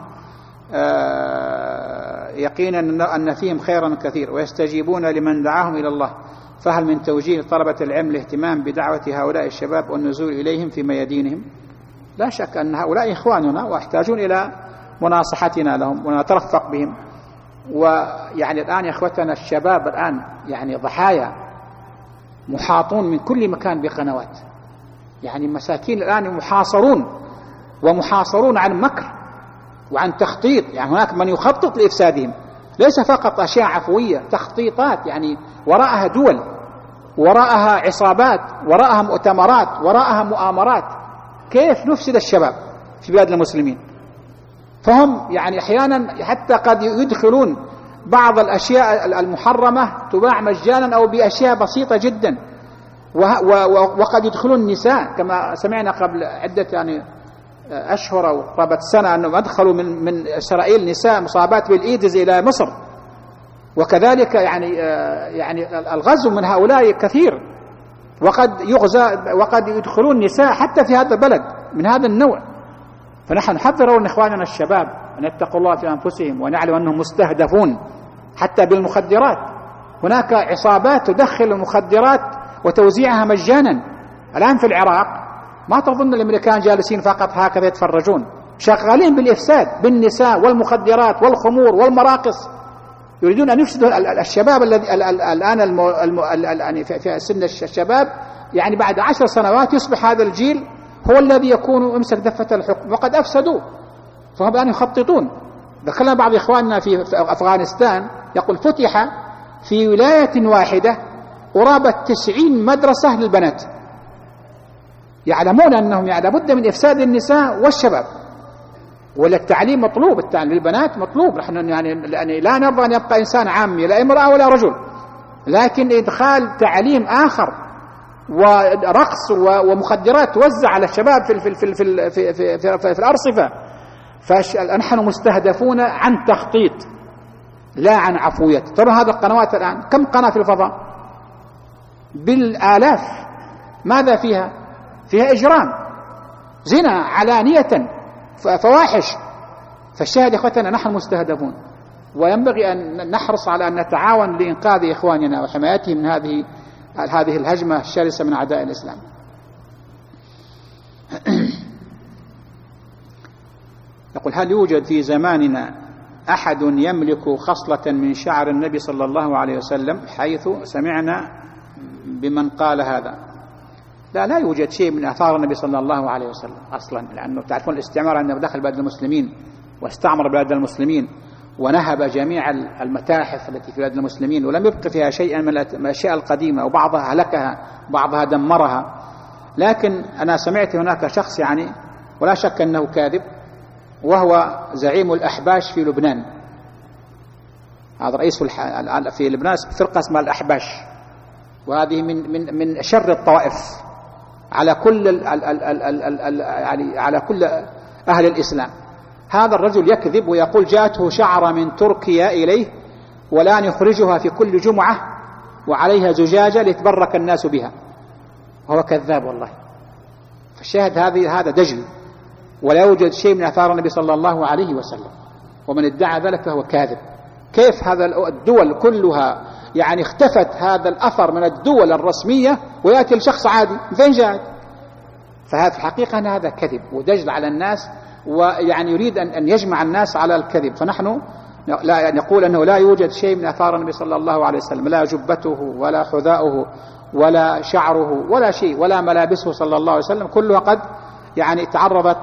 S1: يقينا أن فيهم خيرا كثير ويستجيبون لمن دعاهم إلى الله. فهل من توجيه طلبة العلم الاهتمام بدعوة هؤلاء الشباب والنزول إليهم في ميادينهم؟ لا شك أن هؤلاء إخواننا ويحتاجون إلى مناصحتنا لهم ونترفق بهم. ويعني الآن يا إخوتنا الشباب الآن يعني ضحايا محاطون من كل مكان بقنوات، يعني مساكين الآن ومحاصرون عن مكر وعن تخطيط. يعني هناك من يخطط لإفسادهم، ليس فقط أشياء عفوية، تخطيطات يعني وراءها دول، وراءها عصابات، وراءها مؤتمرات، وراءها مؤامرات. كيف نفسد الشباب في بلاد المسلمين؟ فهم يعني أحيانا حتى قد يدخلون بعض الأشياء المحرمة تباع مجانا أو بأشياء بسيطة جدا، وقد يدخلون النساء كما سمعنا قبل عدة أشهر أو قرابة سنة أنهم أدخلوا من إسرائيل نساء مصابات بالإيدز إلى مصر. وكذلك يعني الغزو من هؤلاء كثير، وقد يدخلون نساء حتى في هذا البلد من هذا النوع. فنحن نحذر من إخواننا الشباب أن يتقوا الله في أنفسهم، ونعلم أنهم مستهدفون حتى بالمخدرات. هناك عصابات تدخل المخدرات وتوزيعها مجانا الآن في العراق. ما تظن الأمريكان جالسين فقط هكذا يتفرجون، شغالين بالإفساد بالنساء والمخدرات والخمور والمراقص. يريدون أن يفسدوا الشباب الذي الآن في سن الشباب، يعني بعد 10 سنوات يصبح هذا الجيل هو الذي يكون يمسك دفة الحكم، وقد أفسدوا. فهم الآن يخططون. ذكرنا بعض إخواننا في أفغانستان يقول فتح في ولاية واحدة قرابة 90 مدرسة للبنات، يعلمون أنهم لابد من إفساد النساء والشباب. والتعليم مطلوب، التعليم للبنات مطلوب. نحن يعني لا نرضى أن يبقى إنسان عامي، لا امرأة ولا رجل، لكن إدخال تعليم آخر ورقص ومخدرات توزع على الشباب في الأرصفة. فنحن مستهدفون عن تخطيط لا عن عفوية. ترى هذه القنوات الآن كم قناة في الفضاء؟ بالآلاف. ماذا فيها؟ فيها إجرام، زنا علانية، فواحش. فالشاهد إخوتنا نحن مستهدفون، وينبغي أن نحرص على أن نتعاون لإنقاذ إخواننا وحمايتهم من هذه الهجمة الشرسة من أعداء الإسلام. يقول: هل يوجد في زماننا أحد يملك خصلة من شعر النبي صلى الله عليه وسلم حيث سمعنا بمن قال هذا؟ لا يوجد شيء من آثار النبي صلى الله عليه وسلم أصلا، لأنه تعرفون الاستعمار عندما دخل بلاد المسلمين واستعمر بلاد المسلمين ونهب جميع المتاحف التي في بلاد المسلمين، ولم يبق فيها شيئا من الأشياء القديمة، وبعضها هلكها بعضها دمرها. لكن أنا سمعت هناك شخص ولا شك أنه كاذب، وهو زعيم الأحباش في لبنان. هذا رئيس في لبنان فرقة اسمها الأحباش، وهذه من شر الطوائف على كل أهل الإسلام. هذا الرجل يكذب ويقول جاءته شعرة من تركيا إليه والآن يخرجها في كل جمعة وعليها زجاجة ليتبرك الناس بها، وهو كذاب والله. فالشاهد هذا دجل، ولا يوجد شيء من آثار النبي صلى الله عليه وسلم، ومن ادعى ذلك فهو كاذب. كيف هذا الدول كلها اختفت هذا الأثر من الدول الرسمية ويأتي الشخص عادي؟ فين جاءت؟ فهذا في الحقيقة هذا كذب ودجل على الناس، يريد أن يجمع الناس على الكذب. فنحن نقول أنه لا يوجد شيء من آثار النبي صلى الله عليه وسلم، لا جبته ولا حذاؤه ولا شعره ولا شيء ولا ملابسه صلى الله عليه وسلم، كلها قد تعرضت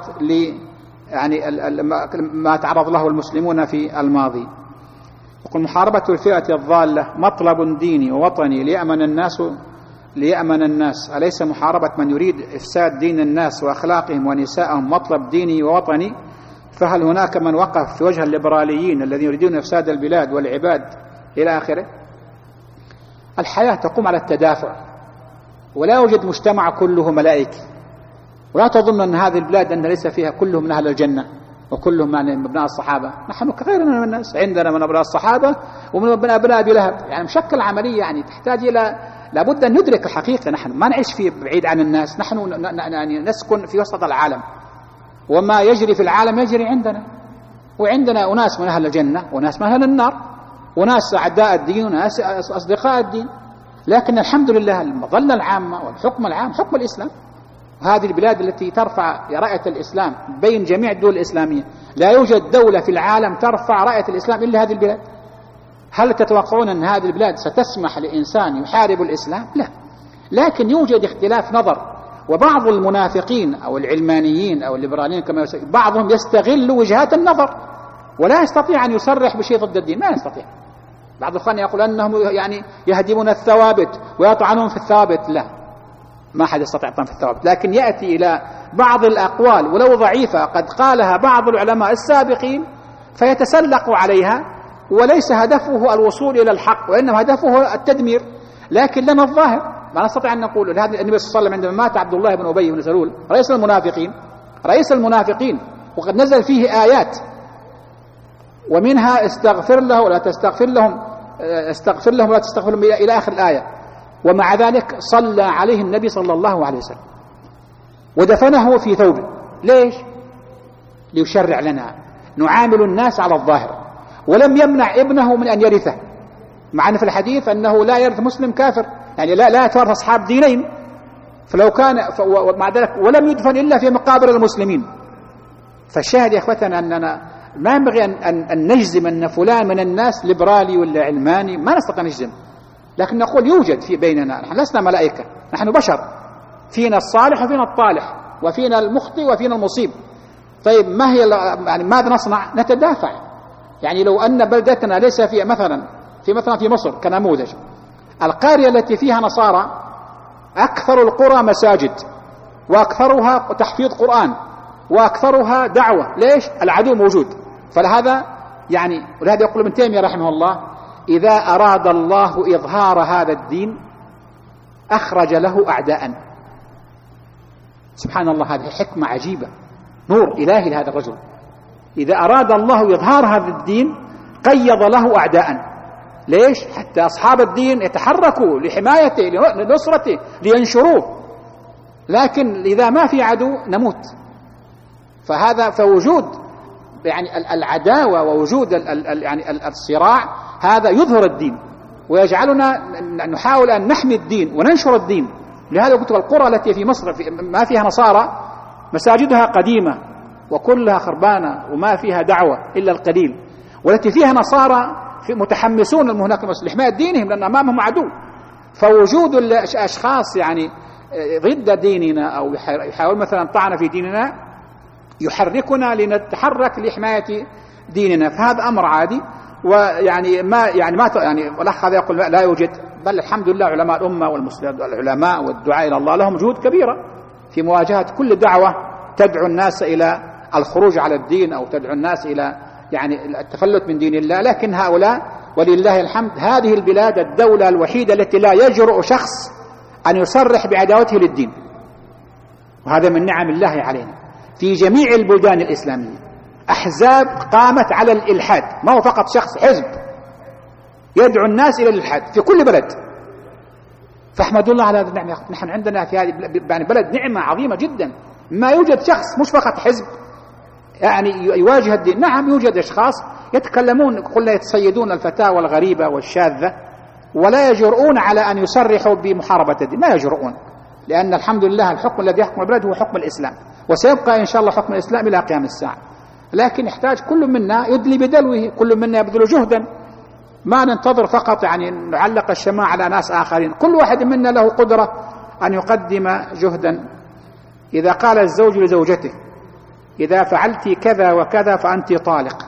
S1: ما تعرض له المسلمون في الماضي. يقول: محاربة الفئة الضالة مطلب ديني ووطني ليأمن الناس، أليس محاربة من يريد إفساد دين الناس وأخلاقهم ونسائهم مطلب ديني ووطني؟ فهل هناك من وقف في وجه الليبراليين الذين يريدون إفساد البلاد والعباد إلى آخره؟ الحياة تقوم على التدافع، ولا يوجد مجتمع كله ملائكة. ولا تظن أن هذه البلاد أن ليس فيها كلهم من أهل الجنة وكلهم من ابناء الصحابة. نحن كغيرنا من الناس، عندنا من ابناء الصحابة ومن ابناء أبي لهب. مشكل عملية تحتاج إلى لابد أن ندرك الحقيقة. نحن ما نعيش في بعيد عن الناس، نحن نسكن في وسط العالم، وما يجري في العالم يجري عندنا. وعندنا أناس من أهل الجنة وناس من أهل النار، وناس أعداء الدين وناس أصدقاء الدين. لكن الحمد لله المظلة العامة والحكم العام حكم الإسلام. هذه البلاد التي ترفع راية الإسلام بين جميع الدول الإسلامية، لا يوجد دولة في العالم ترفع راية الإسلام إلا هذه البلاد. هل تتوقعون أن هذه البلاد ستسمح لإنسان يحارب الإسلام؟ لا. لكن يوجد اختلاف نظر، وبعض المنافقين أو العلمانيين أو الليبراليين كما بعضهم يستغل وجهات النظر ولا يستطيع أن يصرح بشيء ضد الدين، ما يستطيع. بعض الإخوان يقول أنهم يهدمون الثوابت ويطعنون في الثوابت. لا، ما حد يستطيع الطعن في الثوابت، لكن يأتي إلى بعض الأقوال ولو ضعيفة قد قالها بعض العلماء السابقين فيتسلق عليها، وليس هدفه الوصول إلى الحق وإنما هدفه التدمير. لكن لنا الظاهر، ما نستطيع أن نقول. لهذا النبي صلى الله عليه وسلم عندما مات عبد الله بن أبي بن سلول رئيس المنافقين وقد نزل فيه آيات ومنها استغفر له ولا تستغفر لهم، استغفر لهم ولا تستغفر لهم إلى آخر الآية، ومع ذلك صلى عليه النبي صلى الله عليه وسلم ودفنه في ثوبه. ليش؟ ليشرع لنا نعامل الناس على الظاهر، ولم يمنع ابنه من أن يرثه، مع أن في الحديث أنه لا يرث مسلم كافر، يعني لا يتوارث أصحاب دينين. فلو كان مع ذلك ولم يدفن إلا في مقابر المسلمين. فالشاهد يا أخوتنا أننا ما ينبغي أن نجزم أن فلان من الناس ليبرالي ولا علماني، ما نستطيع نجزم، لكن نقول يوجد في بيننا، نحن لسنا ملائكة، نحن بشر، فينا الصالح وفينا الطالح، وفينا المخطئ وفينا المصيب. طيب ما هي يعني ماذا نصنع؟ نتدافع. يعني لو أن بلدتنا ليس فيها مثلا في مصر كنموذج، القرية التي فيها نصارى أكثر القرى مساجد وأكثرها تحفيظ قرآن وأكثرها دعوة. ليش؟ العدو موجود. فلهذا يعني ولهذا يقول ابن تيمية رحمه الله: إذا أراد الله إظهار هذا الدين أخرج له أعداء. سبحان الله، هذه حكمة عجيبة، نور إلهي لهذا الرجل. إذا أراد الله إظهار هذا الدين قيض له أعداء. ليش؟ حتى أصحاب الدين يتحركوا لحمايته لنصرته لينشروه، لكن إذا ما في عدو نموت. فوجود يعني العداوة ووجود يعني الصراع هذا يظهر الدين ويجعلنا نحاول أن نحمي الدين وننشر الدين. لهذا قلت القرى التي في مصر ما فيها نصارى مساجدها قديمة وكلها خربانة وما فيها دعوة إلا القليل، والتي فيها نصارى متحمسون هناك لحماية دينهم لأن أمامهم عدو. فوجود الأشخاص يعني ضد ديننا أو يحاول مثلا طعن في ديننا يحركنا لنتحرك لحماية ديننا، فهذا أمر عادي. ويعني ما الأخ هذا يقول لا يوجد، بل الحمد لله علماء الأمة والعلماء والدعاء إلى الله لهم جهود كبيرة في مواجهة كل دعوة تدعو الناس إلى الخروج على الدين أو تدعو الناس إلى يعني التفلت من دين الله. لكن هؤلاء ولله الحمد هذه البلاد الدولة الوحيدة التي لا يجرؤ شخص أن يصرح بعداوته للدين، وهذا من نعم الله علينا. في جميع البلدان الإسلامية أحزاب قامت على الإلحاد، ما هو فقط شخص، حزب يدعو الناس إلى الإلحاد في كل بلد. فاحمدوا الله على هذه النعمة. نحن عندنا في هذه بلد نعمة عظيمة جدا، ما يوجد شخص مش فقط حزب يعني يواجه الدين. نعم يوجد أشخاص يتكلمون قلنا يتصيدون الفتاوى الغريبة والشاذة ولا يجرؤون على أن يصرحوا بمحاربة الدين، ما يجرؤون، لأن الحمد لله الحكم الذي يحكم البلد هو حكم الإسلام، وسيبقى إن شاء الله حكم الإسلام إلى قيام الساعة. لكن يحتاج كل منا يدلي بدلوه، كل منا يبذل جهدا، ما ننتظر فقط يعني نعلق الشماعة على ناس آخرين. كل واحد منا له قدرة أن يقدم جهدا. إذا قال الزوج لزوجته: إذا فعلت كذا وكذا فأنت طالق،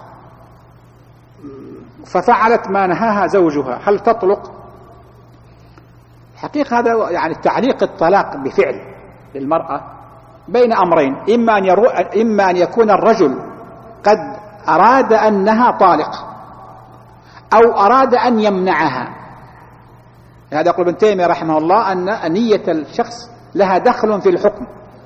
S1: ففعلت ما نهاها زوجها، هل تطلق؟ حقيقة هذا يعني تعليق الطلاق بفعل للمرأة بين أمرين: إما أن يكون الرجل قد أراد أنها طالق أو أراد أن يمنعها. هذا يقول ابن تيمية رحمه الله أن نية الشخص لها دخل في الحكم،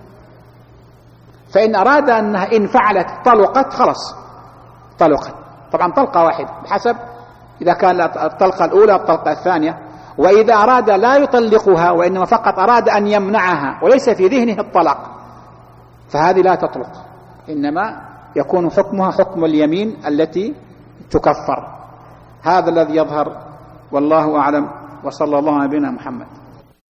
S1: فإن أراد أنها إن فعلت طلقت خلاص طلقت، طبعا طلقة واحدة بحسب إذا كان الطلقة الأولى الطلقة الثانية. وإذا أراد لا يطلقها وإنما فقط أراد أن يمنعها وليس في ذهنه الطلاق فهذه لا تطلق، إنما يكون حكمها حكم اليمين التي تكفر. هذا الذي يظهر والله أعلم، وصلى الله على نبينا محمد.